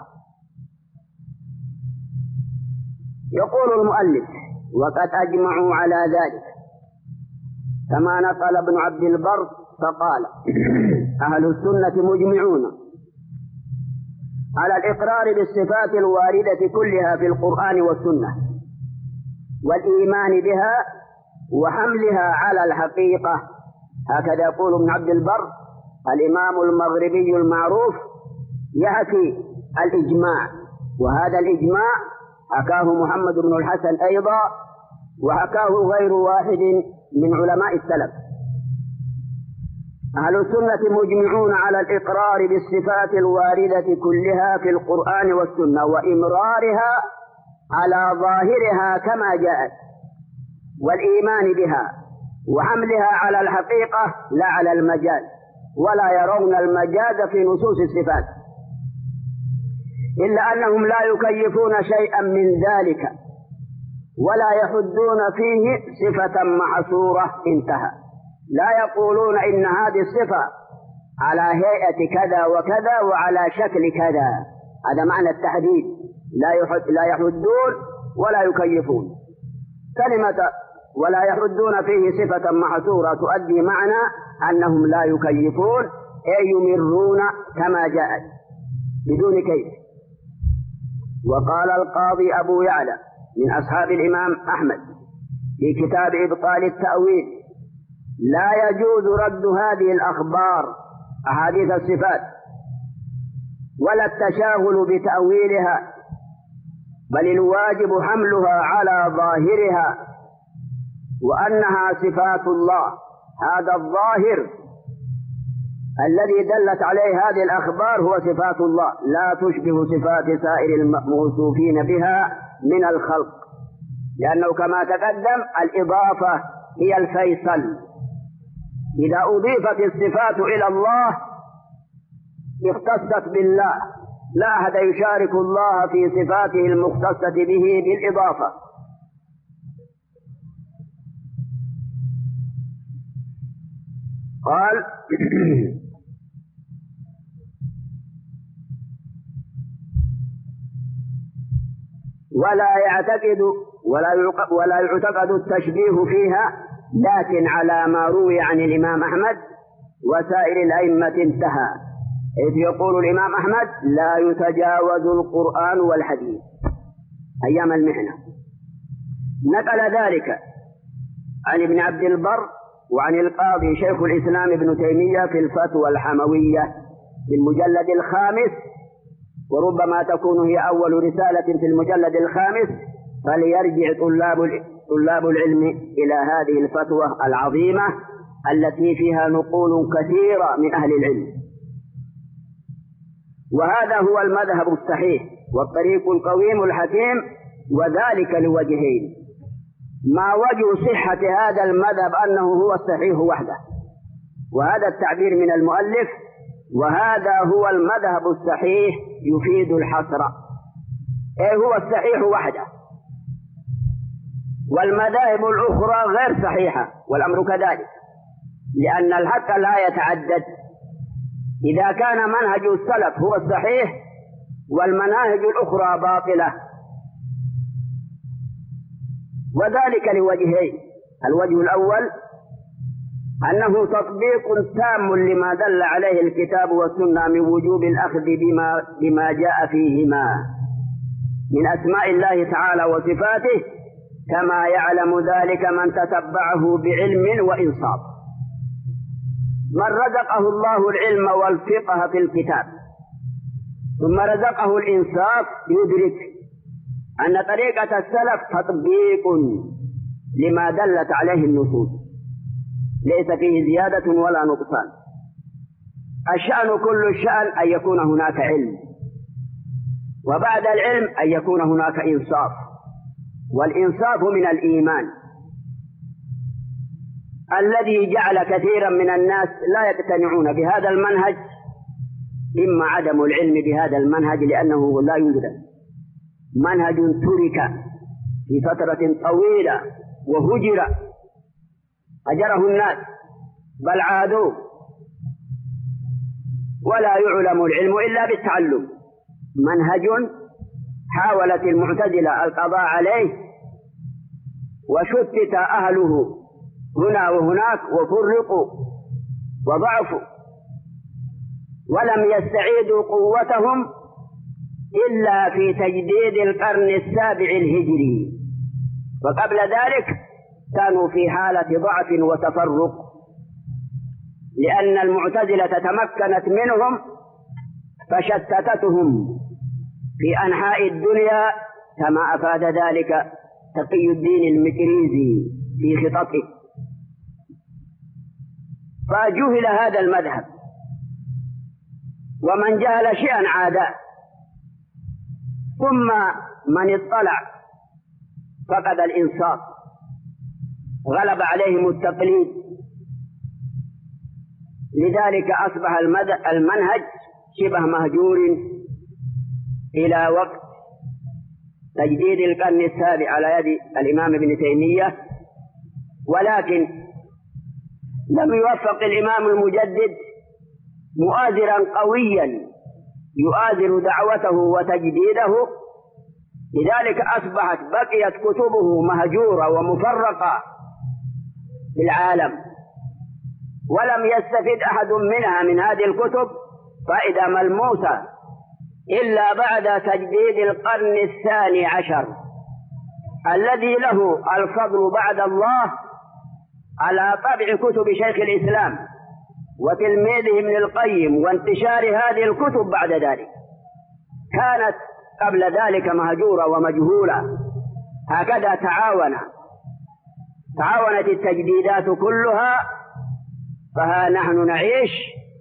يقول المؤلف: وقد أجمعوا على ذلك، كما نقل ابن عبد البر فقال: أهل السنة مجمعون على الإقرار بالصفات الواردة كلها في القرآن والسنة، والإيمان بها وحملها على الحقيقة. هكذا يقول ابن عبد البر الإمام المغربي المعروف يحكي الإجماع، وهذا الإجماع حكاه محمد بن الحسن أيضا، وحكاه غير واحد من علماء السلف. أهل السنة مجمعون على الإقرار بالصفات الواردة كلها في القرآن والسنة وإمرارها على ظاهرها كما جاءت والإيمان بها وحملها على الحقيقة لا على المجاز، ولا يرون المجاز في نصوص الصفات، إلا أنهم لا يكيفون شيئا من ذلك ولا يحدون فيه صفة محصورة انتهى. لا يقولون إن هذه الصفة على هيئة كذا وكذا وعلى شكل كذا، هذا معنى التحديد. لا يحد لا يحدون ولا يكيفون. كلمة ولا يحدون فيه صفة محصورة تؤدي معنى أنهم لا يكيفون، أي يمرون كما جاءت بدون كيف. وقال القاضي أبو يعلى من أصحاب الإمام أحمد في كتاب إبطال التأويل: لا يجوز رد هذه الأخبار أحاديث الصفات ولا التشاغل بتأويلها، بل الواجب حملها على ظاهرها وأنها صفات الله. هذا الظاهر الذي دلت عليه هذه الأخبار هو صفات الله، لا تشبه صفات سائر الموصوفين بها من الخلق، لأنه كما تقدم الإضافة هي الفيصل. إذا أضيفت الصفات إلى الله اختصت بالله، لا أحد يشارك الله في صفاته المختصة به بالإضافة. قال: ولا يعتقد ولا ولا يعتقد التشبيه فيها، لكن على ما روي عن الإمام أحمد وسائر الأئمة انتهى، إذ يقول الإمام أحمد: لا يتجاوز القرآن والحديث أيام المحنة. نقل ذلك عن ابن عبد البر وعن القاضي شيخ الإسلام ابن تيمية في الفتوى الحموية في المجلد الخامس، وربما تكون هي أول رسالة في المجلد الخامس، فليرجع طلاب طلاب العلم إلى هذه الفتوى العظيمة التي فيها نقول كثيرة من أهل العلم. وهذا هو المذهب الصحيح والطريق القويم الحكيم، وذلك لوجهين: ما وجه صحة هذا المذهب أنه هو الصحيح وحده، وهذا التعبير من المؤلف، وهذا هو المذهب الصحيح يفيد الحصر، أي هو الصحيح وحده، والمذاهب الأخرى غير صحيحة، والأمر كذلك، لأن الحق لا يتعدد. إذا كان منهج السلف هو الصحيح والمناهج الأخرى باطلة، وذلك لوجهين: الوجه الأول أنه تطبيق تام لما دل عليه الكتاب والسنة من وجوب الأخذ بما, بما جاء فيهما من أسماء الله تعالى وصفاته، كما يعلم ذلك من تتبعه بعلم وإنصاف. من رزقه الله العلم والفقه في الكتاب ثم رزقه الإنصاف يدرك أن طريقة السلف تطبيق لما دلت عليه النصوص، ليس فيه زيادة ولا نقصان. الشأن كل الشأن أن يكون هناك علم، وبعد العلم أن يكون هناك إنصاف، والإنصاف من الإيمان الذي جعل كثيرا من الناس لا يقتنعون بهذا المنهج، إما عدم العلم بهذا المنهج لأنه لا يوجد، منهج ترك في فترة طويلة وهجر أجره الناس بل عادوه، ولا يعلم العلم إلا بالتعلم. منهج حاولت المعتزلة القضاء عليه وشتت أهله هنا وهناك وفرقوا وضعفوا، ولم يستعيدوا قوتهم إلا في تجديد القرن السابع الهجري، وقبل ذلك كانوا في حالة ضعف وتفرق، لأن المعتزلة تمكنت منهم فشتتتهم في أنحاء الدنيا، كما أفاد ذلك تقي الدين المكريزي في خططه. فجهل هذا المذهب، ومن جهل شيئا عاداه. ثم من اطلع فقد الإنصاف، غلب عليهم التقليد، لذلك أصبح المنهج شبه مهجور إلى وقت تجديد القرن السابع على يد الإمام ابن تيمية. ولكن لم يوفق الإمام المجدد مؤازرا قويا يؤازر دعوته وتجديده، لذلك أصبحت بقيت كتبه مهجورة ومفرقة في العالم، ولم يستفد أحد منها من هذه الكتب فائدة ملموسة إلا بعد تجديد القرن الثاني عشر الذي له الفضل بعد الله على طبع كتب شيخ الإسلام وتلميذه ابن القيم وانتشار هذه الكتب بعد ذلك. كانت قبل ذلك مهجورة ومجهولة. هكذا تعاون تعاونت التجديدات كلها، فها نحن نعيش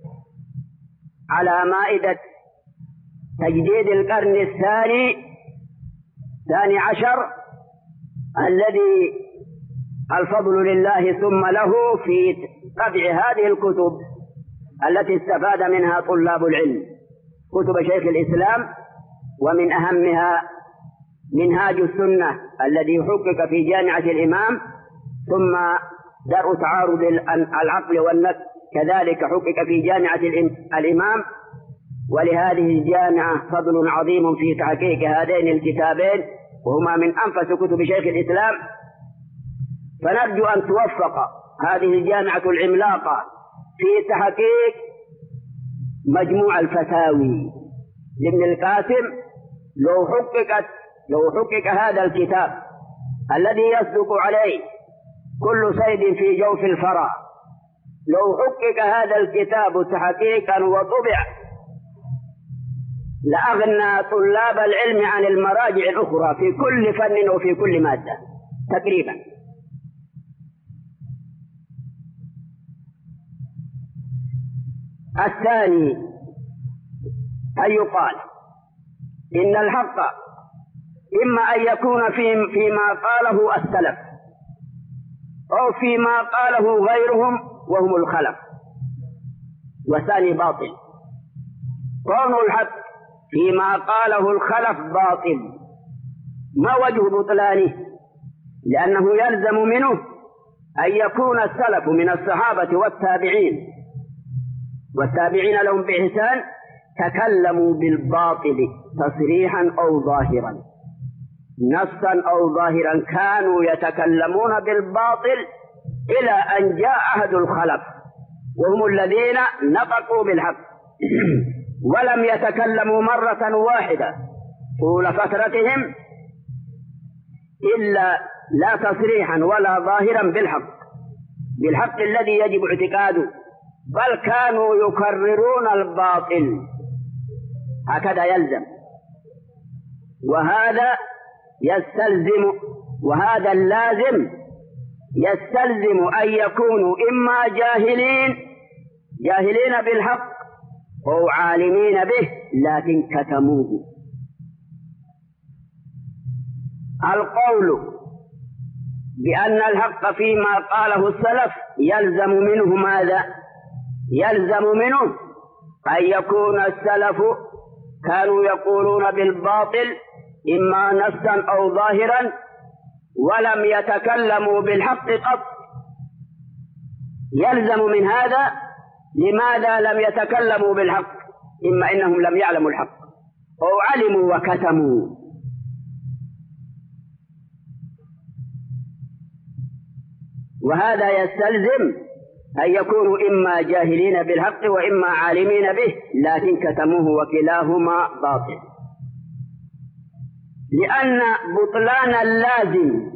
على مائدة تجديد القرن الثاني الثاني عشر الذي الفضل لله ثم له في طبع هذه الكتب التي استفاد منها طلاب العلم، كتب شيخ الإسلام، ومن أهمها منهاج السنة الذي حقق في جامعة الإمام، ثم درء تعارض العقل والنقل كذلك حقق في جامعة الإمام. ولهذه الجامعة فضل عظيم في تحقيق هذين الكتابين، وهما من أنفس كتب شيخ الإسلام. فنرجو أن توفق هذه الجامعة العملاقة في تحقيق مجموع الفتاوي لابن القاسم. لو حققت لو حقق هذا الكتاب الذي يصدق عليه كل صيد في جوف الفرا، لو حقق هذا الكتاب تحقيقا وطبع لأغنى طلاب العلم عن المراجع الأخرى في كل فن وفي كل مادة تقريبا. الثاني أن يقال إن الحق إما أن يكون في فيما قاله السلف أو فيما قاله غيرهم وهم الخلف، والثاني باطل. كون الحق فيما قاله الخلف باطل، ما وجه بطلانه؟ لأنه يلزم منه أن يكون السلف من الصحابة والتابعين والتابعين لهم بإحسان تكلموا بالباطل تصريحا أو ظاهرا، نصا أو ظاهرا، كانوا يتكلمون بالباطل إلى أن جاء أحد الخلف وهم الذين نطقوا بالحق ولم يتكلموا مرة واحدة طول فترتهم إلا لا تصريحا ولا ظاهرا بالحق بالحق الذي يجب اعتقاده، بل كانوا يكررون الباطل. هكذا يلزم، وهذا يستلزم وهذا اللازم يستلزم أن يكونوا إما جاهلين جاهلين بالحق أو عالمين به لكن كتموه. القول بأن الحق فيما قاله السلف يلزم منه ماذا؟ يلزم منه أن يكون السلف كانوا يقولون بالباطل إما نصا أو ظاهرا ولم يتكلموا بالحق قط. يلزم من هذا لماذا لم يتكلموا بالحق؟ إما إنهم لم يعلموا الحق أو علموا وكتموا. وهذا يستلزم أن يكونوا إما جاهلين بالحق وإما عالمين به لكن كتموه، وكلاهما باطل. لأن بطلان اللازم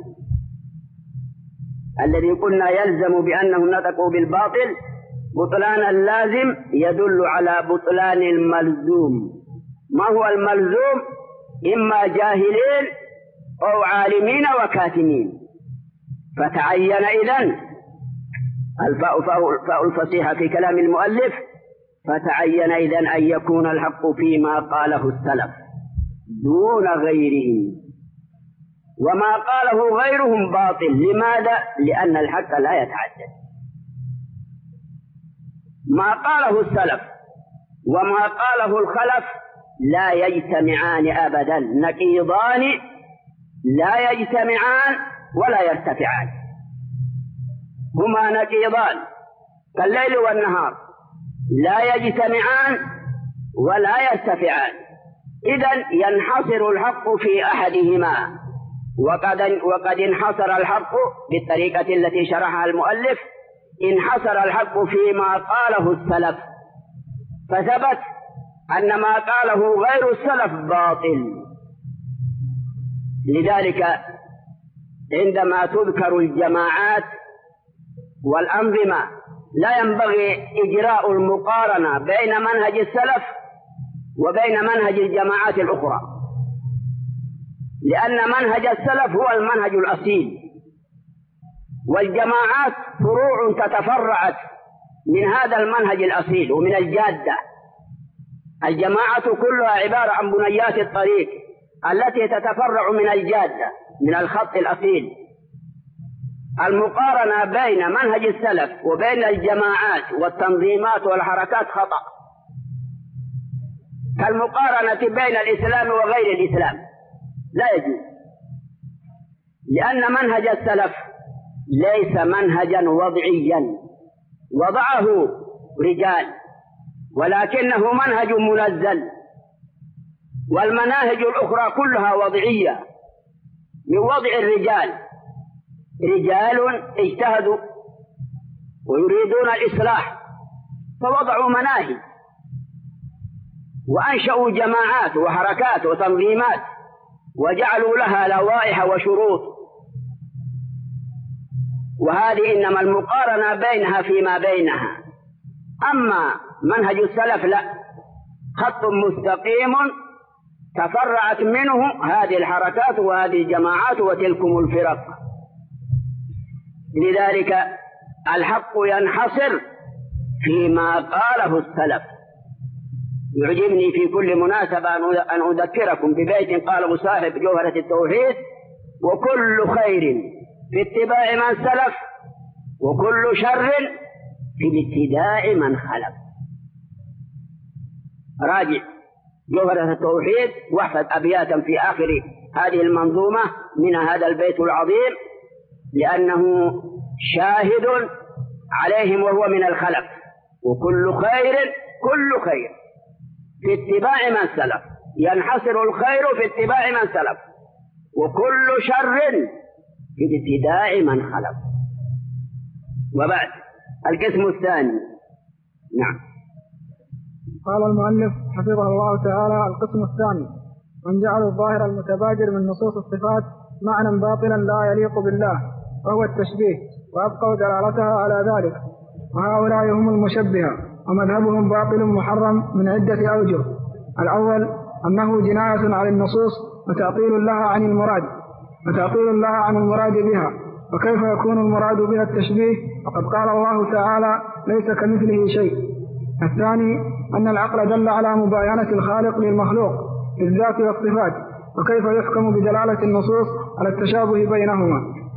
الذي قلنا يلزم بأنهم نطقوا بالباطل، بطلان اللازم يدل على بطلان الملزوم. ما هو الملزوم؟ إما جاهلين أو عالمين وكاتمين. فتعين إذن الفاء فاء الفصيحة في كلام المؤلف، فتعين إذن أن يكون الحق فيما قاله السلف دون غيره. وما قاله غيرهم باطل. لماذا؟ لأن الحق لا يتعدد. ما قاله السلف وما قاله الخلف لا يجتمعان أبدا، نقيضان لا يجتمعان ولا يرتفعان، هما نقيضان كالليل والنهار لا يجتمعان ولا يرتفعان. إذن ينحصر الحق في أحدهما، وقد, وقد انحصر الحق بالطريقة التي شرحها المؤلف، انحصر الحق فيما قاله السلف، فثبت أن ما قاله غير السلف باطل. لذلك عندما تذكر الجماعات والأنظمة لا ينبغي إجراء المقارنة بين منهج السلف وبين منهج الجماعات الأخرى، لأن منهج السلف هو المنهج الأصيل، والجماعات فروع تتفرعت من هذا المنهج الأصيل ومن الجادة. الجماعة كلها عبارة عن بنيات الطريق التي تتفرع من الجادة من الخط الأصيل. المقارنة بين منهج السلف وبين الجماعات والتنظيمات والحركات خطأ، كالمقارنة بين الإسلام وغير الإسلام، لا يجوز، لأن منهج السلف ليس منهجا وضعيا وضعه رجال، ولكنه منهج منزل، والمناهج الأخرى كلها وضعية من وضع الرجال، رجال اجتهدوا ويريدون الإصلاح فوضعوا مناهج وأنشأوا جماعات وحركات وتنظيمات وجعلوا لها لوائح وشروط، وهذه إنما المقارنة بينها فيما بينها. أما منهج السلف لا، خط مستقيم تفرعت منه هذه الحركات وهذه الجماعات وتلكم الفرق. لذلك الحق ينحصر فيما قاله السلف. يعجبني في كل مناسبة أن أذكركم ببيت قاله صاحب جوهرة التوحيد: وكل خير في اتباع من سلف، وكل شر في الابتداع من خلف. راجع جوهرة التوحيد واحفظ أبياتا في آخر هذه المنظومة من هذا البيت العظيم، لأنه شاهد عليهم وهو من الخلف. وكل خير، كل خير في اتباع من سلف، ينحصر الخير في اتباع من سلف، وكل شر في ابتداع من خلف. وبعد القسم الثاني. نعم. قال المؤلف حفظه الله تعالى: القسم الثاني من جعل الظاهر المتبادر من نصوص الصفات معنى باطلا لا يليق بالله وهو التشبيه، وأبقوا دلالتها على ذلك، وهؤلاء هم المشبهة، ومذهبهم باطل محرم من عدة أوجه. الأول أنه جناية على النصوص وتعطيل لها عن المراد وتعطيل لها عن المراد بها، وكيف يكون المراد بها التشبيه وقد قال الله تعالى: ليس كمثله شيء. الثاني أن العقل دل على مباينة الخالق للمخلوق في الذات والصفات، وكيف يحكم بدلالة النصوص على التشابه بينهما.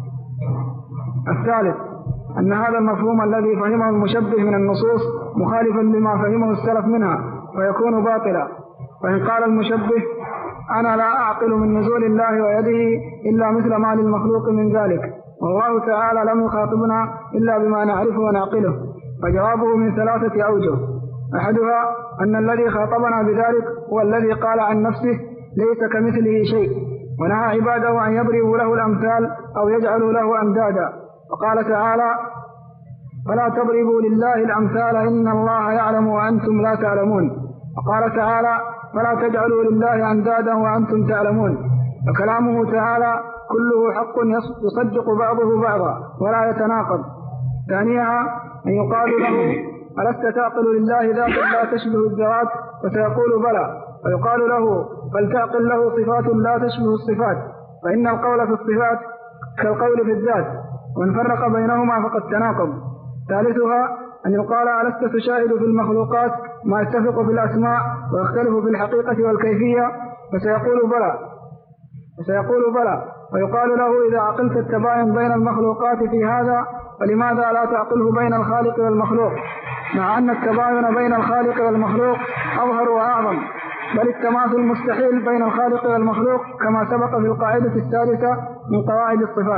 الثالث أن هذا المفهوم الذي فهمه المشبه من النصوص مخالفا لما فهمه السلف منها ويكون باطلا. فإن قال المشبه: أنا لا أعقل من نزول الله ويده إلا مثل ما للمخلوق من ذلك، والله تعالى لم يخاطبنا إلا بما نعرفه ونعقله، فجوابه من ثلاثة أوجه: أحدها أن الذي خاطبنا بذلك هو الذي قال عن نفسه: ليس كمثله شيء، ونهى عباده أن يضربوا له الأمثال أو يجعلوا له أندادا، وقال تعالى: فلا تضربوا لله الأمثال إن الله يعلم وأنتم لا تعلمون، وقال تعالى: فلا تجعلوا لله أندادا وأنتم تعلمون. فكلامه تعالى كله حق يصدق بعضه بعضا ولا يتناقض. ثانيها أن يقال له: ألست تعقل لله ذاتا لا تشبه الذوات؟ فسيقول: بلى. فيقال له: فلتعقل له صفات لا تشبه الصفات، فإن القول في الصفات كالقول في الذات، وإن فرق بينهما فقد تناقض. ثالثها أن يقال: ألست تشاهد في المخلوقات ما يتفق في الأسماء ويختلف في الحقيقة والكيفية؟ فسيقول: بلى. فسيقول: بلى. ويقال له إذا عقلت التباين بين المخلوقات في هذا فلماذا لا تعقله بين الخالق والمخلوق، مع أن التباين بين الخالق والمخلوق أظهر وأعظم، بل التماثل مستحيل بين الخالق والمخلوق كما سبق في القاعدة الثالثة من قواعد الصفات.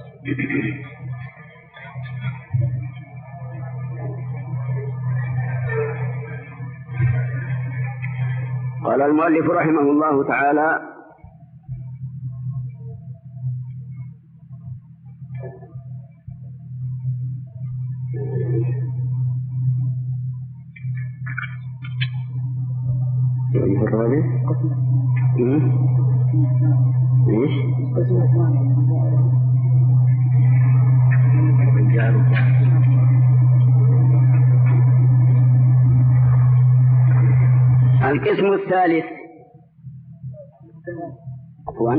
قال المؤلف رحمه الله تعالى: القسم الثالث عفوا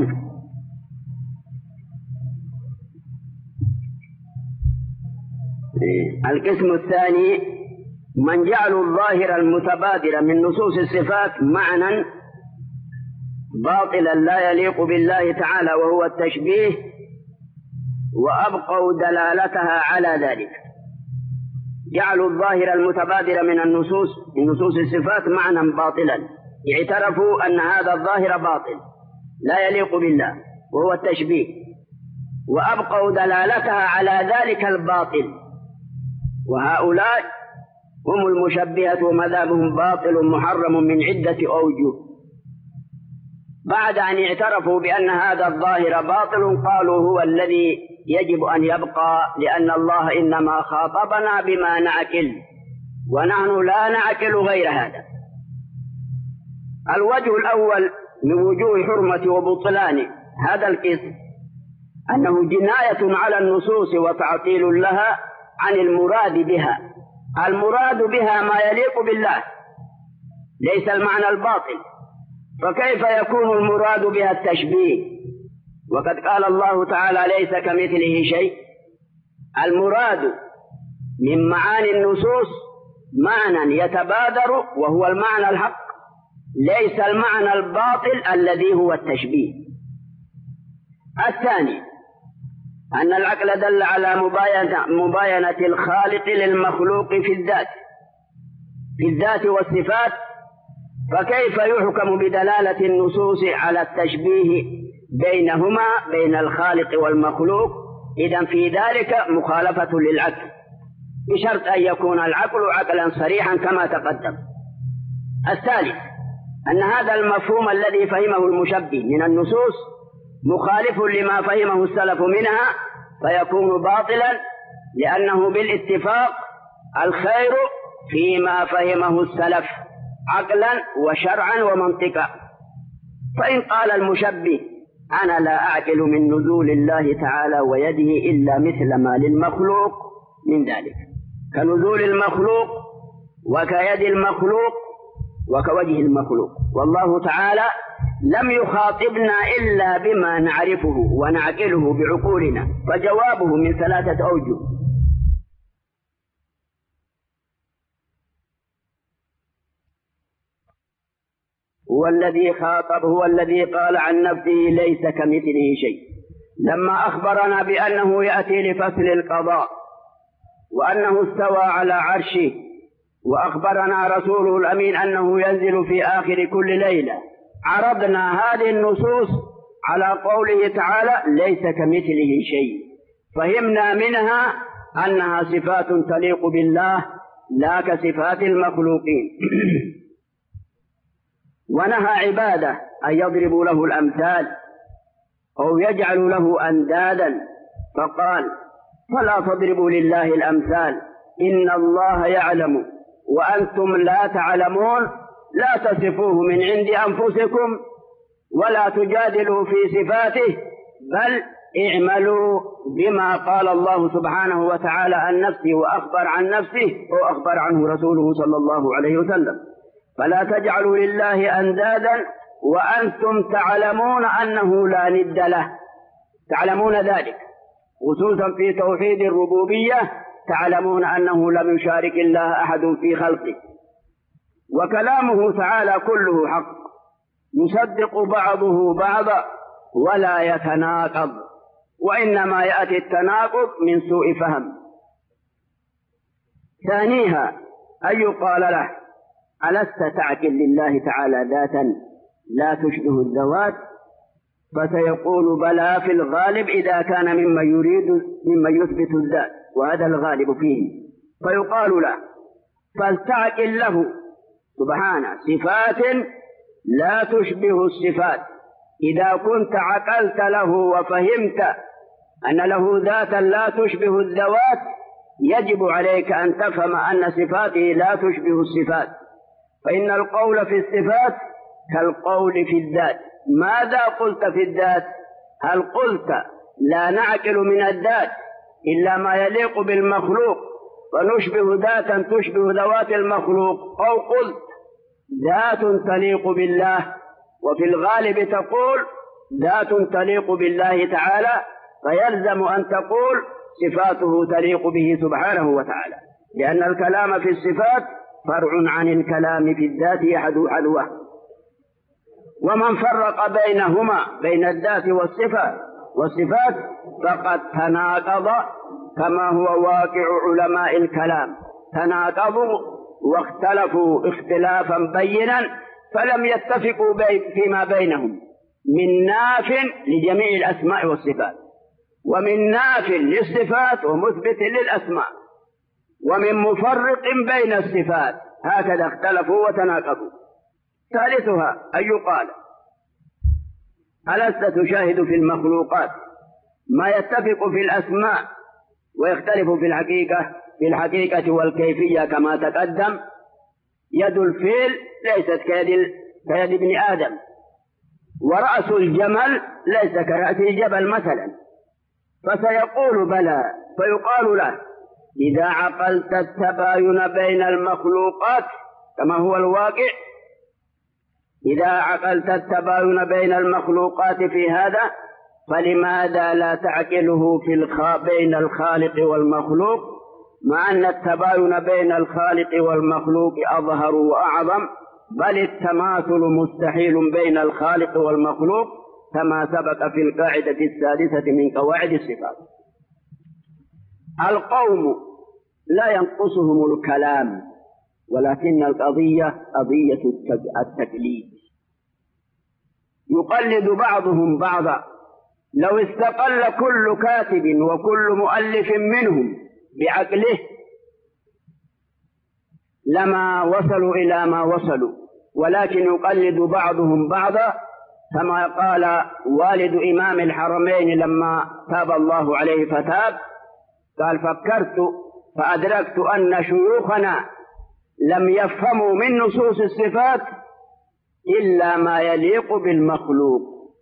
القسم الثاني من جعلوا الظاهر المتبادر من نصوص الصفات معنى باطلا لا يليق بالله تعالى وهو التشبيه، وأبقوا دلالتها على ذلك. جعلوا الظاهر المتبادر من النصوص من نصوص الصفات معنى باطلا، اعترفوا أن هذا الظاهر باطل لا يليق بالله وهو التشبيه، وأبقوا دلالتها على ذلك الباطل، وهؤلاء هم المشبهة ومذهبهم باطل محرم من عدة أوجه. بعد أن اعترفوا بأن هذا الظاهر باطل قالوا هو الذي يجب أن يبقى، لأن الله إنما خاطبنا بما نعقل ونحن لا نعقل غير هذا. الوجه الأول من وجوه حرمة وبطلان هذا القسم أنه جناية على النصوص وتعطيل لها عن المراد بها. المراد بها ما يليق بالله ليس المعنى الباطل، فكيف يكون المراد بها التشبيه وقد قال الله تعالى ليس كمثله شيء؟ المراد من معاني النصوص معنى يتبادر وهو المعنى الحق، ليس المعنى الباطل الذي هو التشبيه. الثاني أن العقل دل على مباينة, مباينة الخالق للمخلوق في الذات في الذات والصفات، فكيف يحكم بدلالة النصوص على التشبيه بينهما بين الخالق والمخلوق؟ إذن في ذلك مخالفة للعقل، بشرط أن يكون العقل عقلا صريحا كما تقدم. الثالث أن هذا المفهوم الذي فهمه المشبه من النصوص مخالف لما فهمه السلف منها، فيكون باطلا، لأنه بالاتفاق الخير فيما فهمه السلف عقلا وشرعا ومنطقا. فإن قال المشبه أنا لا أعقل من نزول الله تعالى ويده إلا مثل ما للمخلوق من ذلك، كنزول المخلوق وكيد المخلوق وكوجه المخلوق، والله تعالى لم يخاطبنا إلا بما نعرفه ونعقله بعقولنا، فجوابه من ثلاثة أوجه. هو الذي خاطب هو الذي قال عن نفسه ليس كمثله شيء، لما أخبرنا بأنه يأتي لفصل القضاء وأنه استوى على عرشه، وأخبرنا رسوله الأمين أنه ينزل في آخر كل ليلة. عرضنا هذه النصوص على قوله تعالى ليس كمثله شيء، فهمنا منها أنها صفات تليق بالله لا كصفات المخلوقين. ونهى عباده أن يضربوا له الأمثال أو يجعلوا له أندادا، فقال فلا تضربوا لله الأمثال إن الله يعلم وأنتم لا تعلمون، لا تصفوه من عند أنفسكم ولا تجادلوا في صفاته، بل اعملوا بما قال الله سبحانه وتعالى عن نفسه وأخبر عن نفسه وأخبر عنه رسوله صلى الله عليه وسلم. فلا تجعلوا لله أندادا وأنتم تعلمون أنه لا ند له، تعلمون ذلك خصوصا في توحيد الربوبية، تعلمون أنه لم يشارك الله أحد في خلقه. وكلامه تعالى كله حق، يصدق بعضه بعضا ولا يتناقض، وإنما يأتي التناقض من سوء فهم. ثانيها أن يقال له: ألست تعقل لله تعالى ذاتا لا تشبه الذوات؟ فسيقول: بلى، في الغالب إذا كان مما يريد مما يثبت الذات، وهذا الغالب فيه. فيقال له: فلتعقل له سبحانه صفات لا تشبه الصفات. إذا كنت عقلت له وفهمت أن له ذاتا لا تشبه الذوات، يجب عليك أن تفهم أن صفاته لا تشبه الصفات، فإن القول في الصفات كالقول في الذات. ماذا قلت في الذات؟ هل قلت لا نعقل من الذات إلا ما يليق بالمخلوق ونشبه ذاتا تشبه ذوات المخلوق، أو قلت ذات تليق بالله؟ وفي الغالب تقول ذات تليق بالله تعالى، فيلزم أن تقول صفاته تليق به سبحانه وتعالى، لأن الكلام في الصفات فرع عن الكلام في الذات يحدو حدوه. ومن فرق بينهما بين الذات والصفة والصفات فقد تناقض، كما هو واقع علماء الكلام، تناقضوا واختلفوا اختلافا بينا، فلم يتفقوا بي فيما بينهم، من ناف لجميع الأسماء والصفات، ومن ناف للصفات ومثبت للأسماء، ومن مفرق بين الصفات، هكذا اختلفوا وتناقضوا. ثالثها أن يقال: ألست تشاهد في المخلوقات ما يتفق في الأسماء ويختلف في الحقيقة في الحقيقة والكيفية كما تقدم؟ يد الفيل ليست كيد كيد ابن آدم، ورأس الجمل ليس كرأس الجبل مثلا. فسيقول: بلى. فيقال له: إذا عقلت التباين بين المخلوقات كما هو الواقع، إذا عقلت التباين بين المخلوقات في هذا، فلماذا لا تعقله في الخ... بين الخالق والمخلوق، مع أن التباين بين الخالق والمخلوق أظهر وأعظم، بل التماثل مستحيل بين الخالق والمخلوق، كما سبق في القاعدة السادسة من قواعد الصفات. القوم لا ينقصهم الكلام، ولكن القضية قضية التقليد. يقلد بعضهم بعضا. لو استقل كل كاتب وكل مؤلف منهم بعقله لما وصلوا إلى ما وصلوا، ولكن يقلد بعضهم بعضا، كما قال والد إمام الحرمين لما تاب الله عليه فتاب، قال: فكرت فأدركت أن شيوخنا لم يفهموا من نصوص الصفات إلا ما يليق بالمخلوق،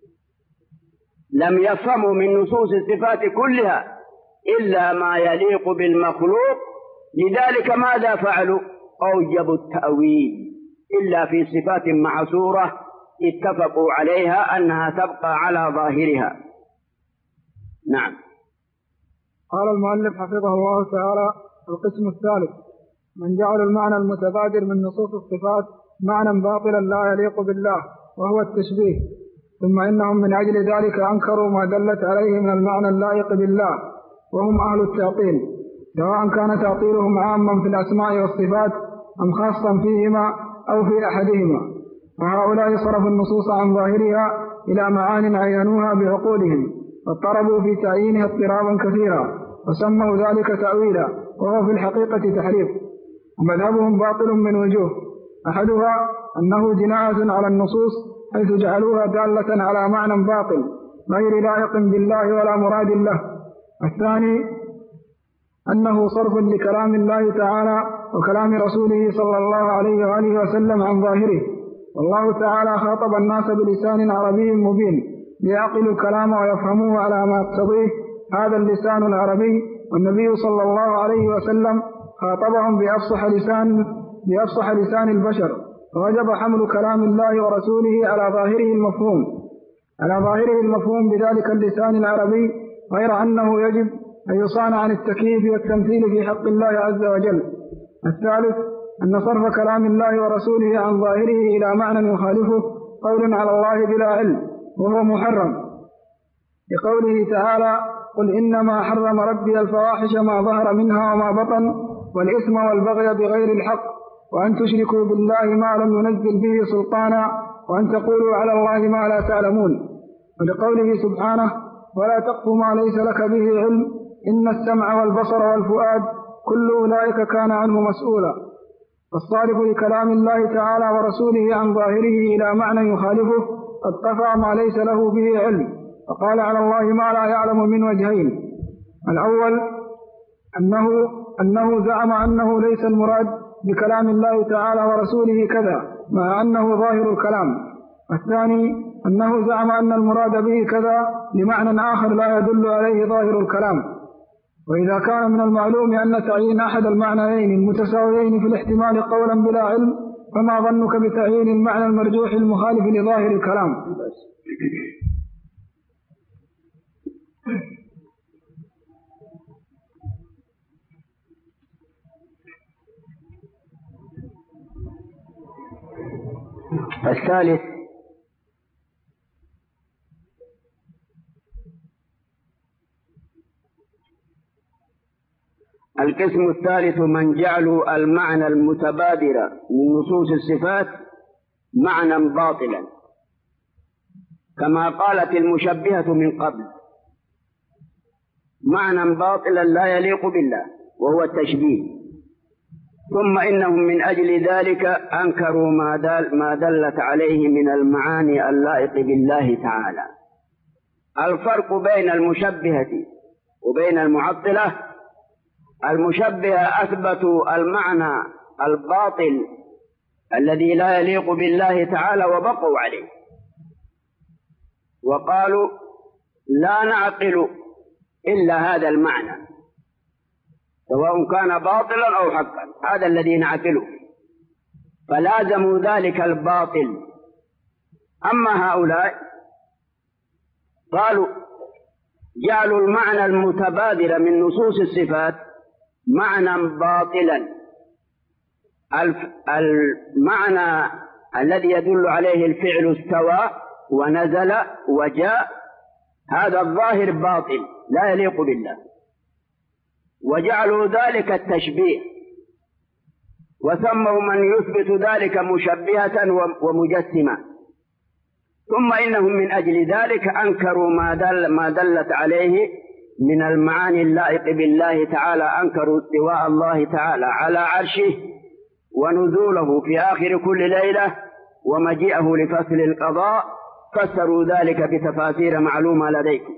لم يفهموا من نصوص الصفات كلها إلا ما يليق بالمخلوق، لذلك ماذا فعلوا؟ أوجبوا التأويل إلا في صفات معصورة اتفقوا عليها أنها تبقى على ظاهرها. نعم. قال المؤلف حفظه الله تعالى: القسم الثالث: من جعل المعنى المتبادر من نصوص الصفات معنى باطلا لا يليق بالله وهو التشبيه، ثم إنهم من أجل ذلك أنكروا ما دلت عليه من المعنى اللائق بالله، وهم أهل التعطيل، سواء كان تعطيلهم عاما في الأسماء والصفات أم خاصا فيهما أو في أحدهما. فهؤلاء صرفوا النصوص عن ظاهرها إلى معان عينوها بعقولهم، واضطربوا في تعيينها اضطرابا كثيرا، وسموا ذلك تأويلا، وهو في الحقيقة تحريف. ومذهبهم باطل من وجوه: أحدها أنه جناية على النصوص، حيث جعلوها دالة على معنى باطل غير لائق بالله ولا مراد له. الثاني أنه صرف لكلام الله تعالى وكلام رسوله صلى الله عليه وآله وسلم عن ظاهره، والله تعالى خاطب الناس بلسان عربي مبين ليعقلوا الكلام ويفهموه على ما يقتضيه هذا اللسان العربي، والنبي صلى الله عليه وسلم خاطبهم بأفصح لسان بأفصح لسان البشر، فوجب حمل كلام الله ورسوله على ظاهره المفهوم على ظاهره المفهوم بذلك اللسان العربي، غير أنه يجب أن يصان عن التكييف والتمثيل في حق الله عز وجل. الثالث أن صرف كلام الله ورسوله عن ظاهره إلى معنى يخالفه قول على الله بلا علم، وهو محرم، لقوله تعالى: قل إنما حرم ربي الفواحش ما ظهر منها وما بطن والإثم والبغي بغير الحق وأن تشركوا بالله ما لم ينزل به سلطانا وأن تقولوا على الله ما لا تعلمون. ولقوله سبحانه: ولا تقف ما ليس لك به علم إن السمع والبصر والفؤاد كل أولئك كان عنه مسؤولا. فالصارف لكلام الله تعالى ورسوله عن ظاهره إلى معنى يخالفه قد قفى ما ليس له به علم، فقال على الله ما لا يعلم من وجهين: الأول أنه, أنه زعم أنه ليس المراد بكلام الله تعالى ورسوله كذا مع أنه ظاهر الكلام. الثاني أنه زعم أن المراد به كذا لمعنى آخر لا يدل عليه ظاهر الكلام. وإذا كان من المعلوم أن تعيين أحد المعنيين المتساويين في الاحتمال قولا بلا علم، فما ظنك بتعيين المعنى المرجوح المخالف لظاهر الكلام؟ الثالث القسم الثالث من جعلوا المعنى المتبادر من نصوص الصفات معنى باطلا، كما قالت المشبهة من قبل: معنى باطلا لا يليق بالله وهو التشبيه. ثم إنهم من أجل ذلك أنكروا ما, دل ما دلت عليه من المعاني اللائق بالله تعالى. الفرق بين المشبهة وبين المعطلة: المشبهة أثبتوا المعنى الباطل الذي لا يليق بالله تعالى وبقوا عليه، وقالوا لا نعقل إلا هذا المعنى سواء كان باطلا أو حقا، هذا الذي نعقله، فلازموا ذلك الباطل. أما هؤلاء قالوا جعلوا المعنى المتبادر من نصوص الصفات معنى باطلا. المعنى الذي يدل عليه الفعل استوى ونزل وجاء، هذا الظاهر باطل لا يليق بالله، وجعلوا ذلك التشبيه، وسموا من يثبت ذلك مشبهة ومجسمة. ثم إنهم من أجل ذلك أنكروا ما, دل ما دلت عليه من المعاني اللائق بالله تعالى. أنكروا استواء الله تعالى على عرشه ونزوله في آخر كل ليلة ومجيئه لفصل القضاء، فسروا ذلك بتفاسير معلومة لديكم.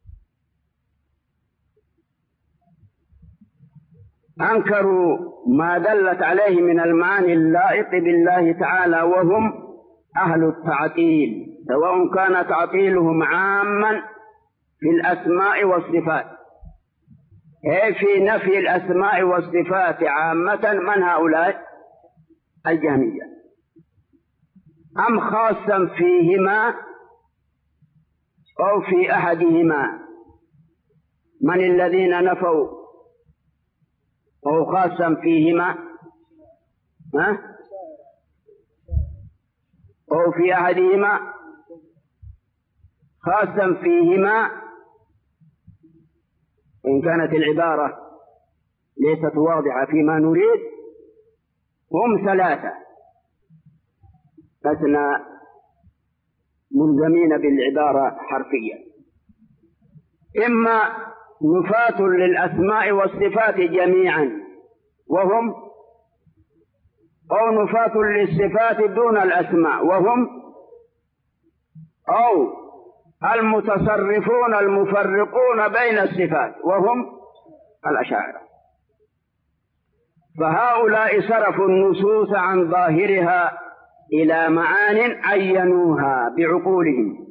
أنكروا ما دلت عليه من المعاني اللائق بالله تعالى وهم أهل التعطيل، سواء كان تعطيلهم عاما في الأسماء والصفات، أي في نفي الأسماء والصفات عامة. من هؤلاء؟ الجهمية. أم خاصا فيهما أو في أحدهما؟ من الذين نفوا أو خاصا فيهما ها؟ أو في أحدهما خاصا فيهما؟ إن كانت العبارة ليست واضحة فيما نريد، هم ثلاثة لسنا ملزمين بالعبارة حرفيا: إما نفاة للأسماء والصفات جميعا وهم، أو نفاة للصفات دون الأسماء وهم، أو المتصرفون المفرقون بين الصفات وهم الأشاعرة. فهؤلاء صرفوا النصوص عن ظاهرها إلى معان عينوها بعقولهم.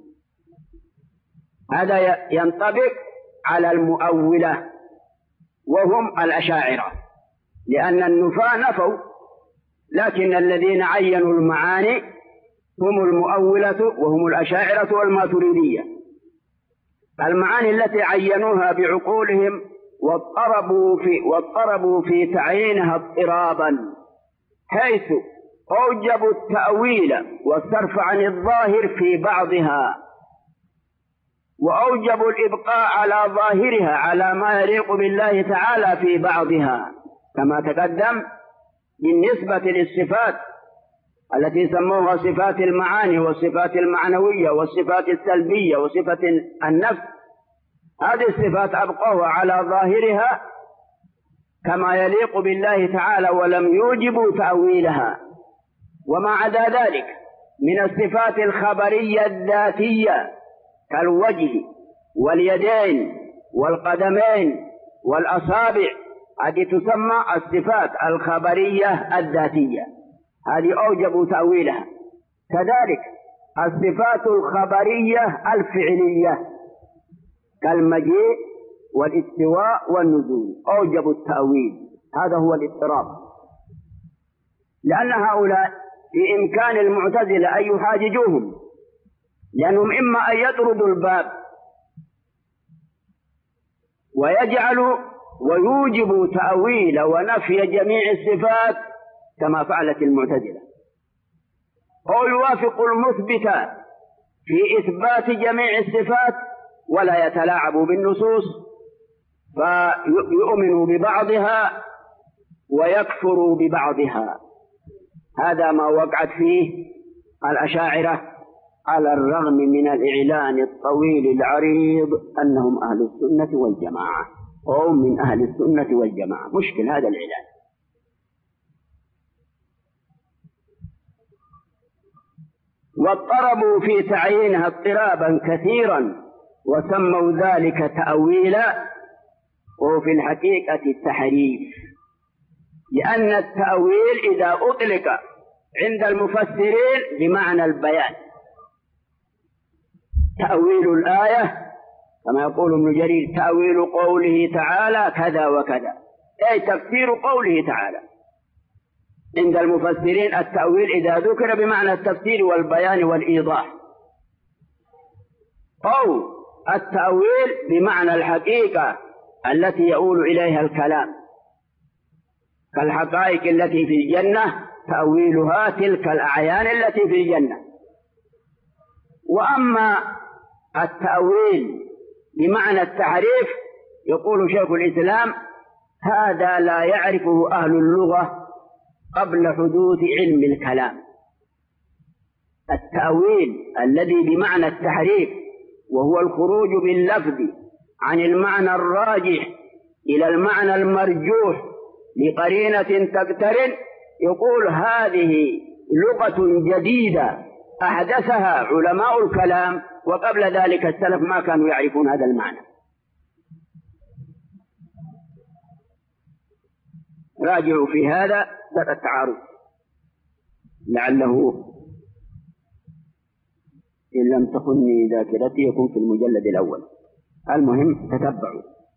هذا ينطبق على المؤولة وهم الأشاعرة، لأن النفاة نفوا، لكن الذين عينوا المعاني هم المؤولة وهم الأشاعرة والماتريدية. المعاني التي عينوها بعقولهم واضطربوا في, واضطربوا في تعيينها اضطرابا، حيث أوجبوا التأويل والصرف عن الظاهر في بعضها، وأوجبوا الإبقاء على ظاهرها على ما يليق بالله تعالى في بعضها، كما تقدم بالنسبة للصفات التي سموها صفات المعاني والصفات المعنوية والصفات السلبية وصفة النفس. هذه الصفات أبقوها على ظاهرها كما يليق بالله تعالى ولم يوجبوا تأويلها. وما عدا ذلك من الصفات الخبرية الذاتية كالوجه واليدين والقدمين والأصابع، هذه تسمى الصفات الخبرية الذاتية، هذه أوجبوا تأويلها. كذلك الصفات الخبرية الفعلية كالمجيء والاستواء والنزول أوجبوا التأويل. هذا هو الاضطراب، لأن هؤلاء في إمكان المعتزلة أن يحاججوهم، لأنهم إما أن يطردوا الباب ويجعلوا ويوجبوا تأويل ونفي جميع الصفات كما فعلت المعتزلة، أو يوافقوا المثبت في إثبات جميع الصفات ولا يتلاعبوا بالنصوص فيؤمنوا ببعضها ويكفروا ببعضها. هذا ما وقعت فيه الأشاعرة على الرغم من الإعلان الطويل العريض أنهم أهل السنة والجماعة أو من أهل السنة والجماعة. مشكل هذا الإعلان. واضطربوا في تعيينها اضطرابا كثيرا وسموا ذلك تأويلا، وفي الحقيقة التحريف، لأن التأويل إذا أطلق عند المفسرين بمعنى البيان. تأويل الآية كما يقول ابن جرير تأويل قوله تعالى كذا وكذا، أي تفسير قوله تعالى. عند المفسرين التأويل إذا ذكر بمعنى التفسير والبيان والإيضاح، أو التأويل بمعنى الحقيقة التي يؤول إليها الكلام، كالحقائق التي في الجنة تأويلها تلك الأعيان التي في الجنة. وأما التأويل بمعنى التحريف يقول شيخ الإسلام هذا لا يعرفه أهل اللغة قبل حدوث علم الكلام. التأويل الذي بمعنى التحريف وهو الخروج باللفظ عن المعنى الراجح إلى المعنى المرجوح لقرينة تقترن، يقول هذه لغة جديدة أحدثها علماء الكلام، وقبل ذلك السلف ما كانوا يعرفون هذا المعنى. راجعوا في هذا درء التعارض لعله إن لم تخني ذاكرتي يكون في المجلد الأول. المهم تتبعوا.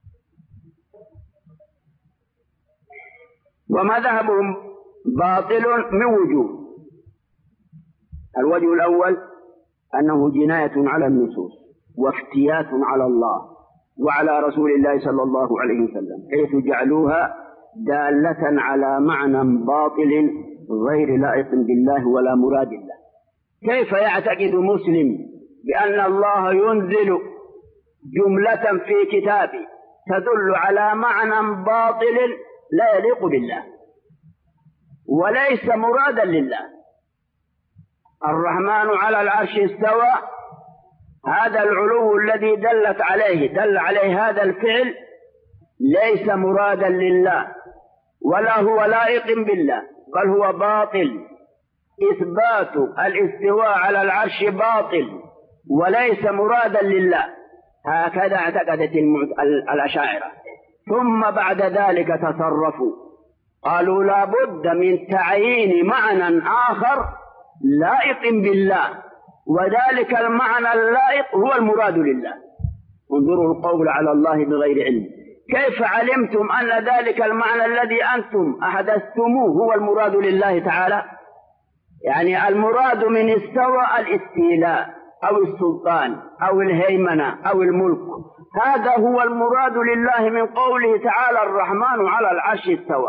ومذهبهم باطل من وجوه. الوجه الأول أنه جناية على النصوص وافتيات على الله وعلى رسول الله صلى الله عليه وسلم، حيث جعلوها دالة على معنى باطل غير لائق بالله ولا مراد الله. كيف يعتقد مسلم بأن الله ينزل جملة في كتابه تدل على معنى باطل لا يليق بالله وليس مرادا لله؟ الرحمن على العرش استوى، هذا العلو الذي دلت عليه دل عليه هذا الفعل ليس مرادا لله ولا هو لائق بالله، بل هو باطل. إثبات الاستواء على العرش باطل وليس مرادا لله. هكذا اعتقدت الأشاعرة. ثم بعد ذلك تصرفوا، قالوا لا بد من تعيين معنى آخر لائق بالله، وذلك المعنى اللائق هو المراد لله. انظروا القول على الله بغير علم. كيف علمتم أن ذلك المعنى الذي أنتم أحدثتموه هو المراد لله تعالى؟ يعني المراد من استوى الاستيلاء أو السلطان أو الهيمنة أو الملك، هذا هو المراد لله من قوله تعالى الرحمن على العرش استوى.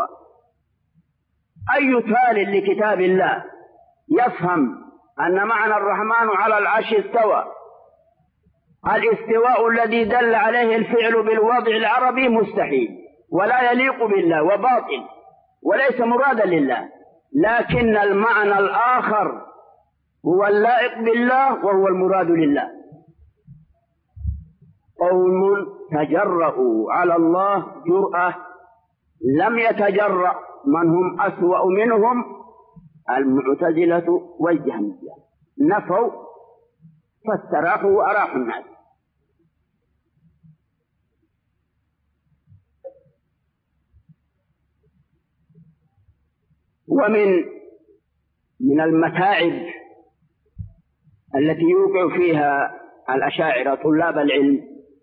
أي تال لكتاب الله يفهم أن معنى الرحمن على العرش استوى الاستواء الذي دل عليه الفعل بالوضع العربي مستحيل ولا يليق بالله وباطل وليس مرادا لله، لكن المعنى الآخر هو اللائق بالله وهو المراد لله. قوم تجرؤوا على الله جرأة لم يتجرأ من هم أسوأ منهم المعتزلة والجهمية، نفوا فاستراحوا وأراحوا الناس. ومن من المتاعب التي يوقع فيها الأشاعرة طلاب العلم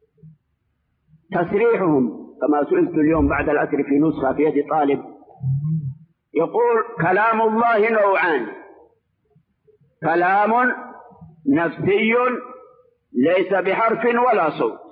تصريحهم، كما سئلت اليوم بعد العصر في نسخة في يد طالب يقول كلام الله نوعان: كلام نفسي ليس بحرف ولا صوت،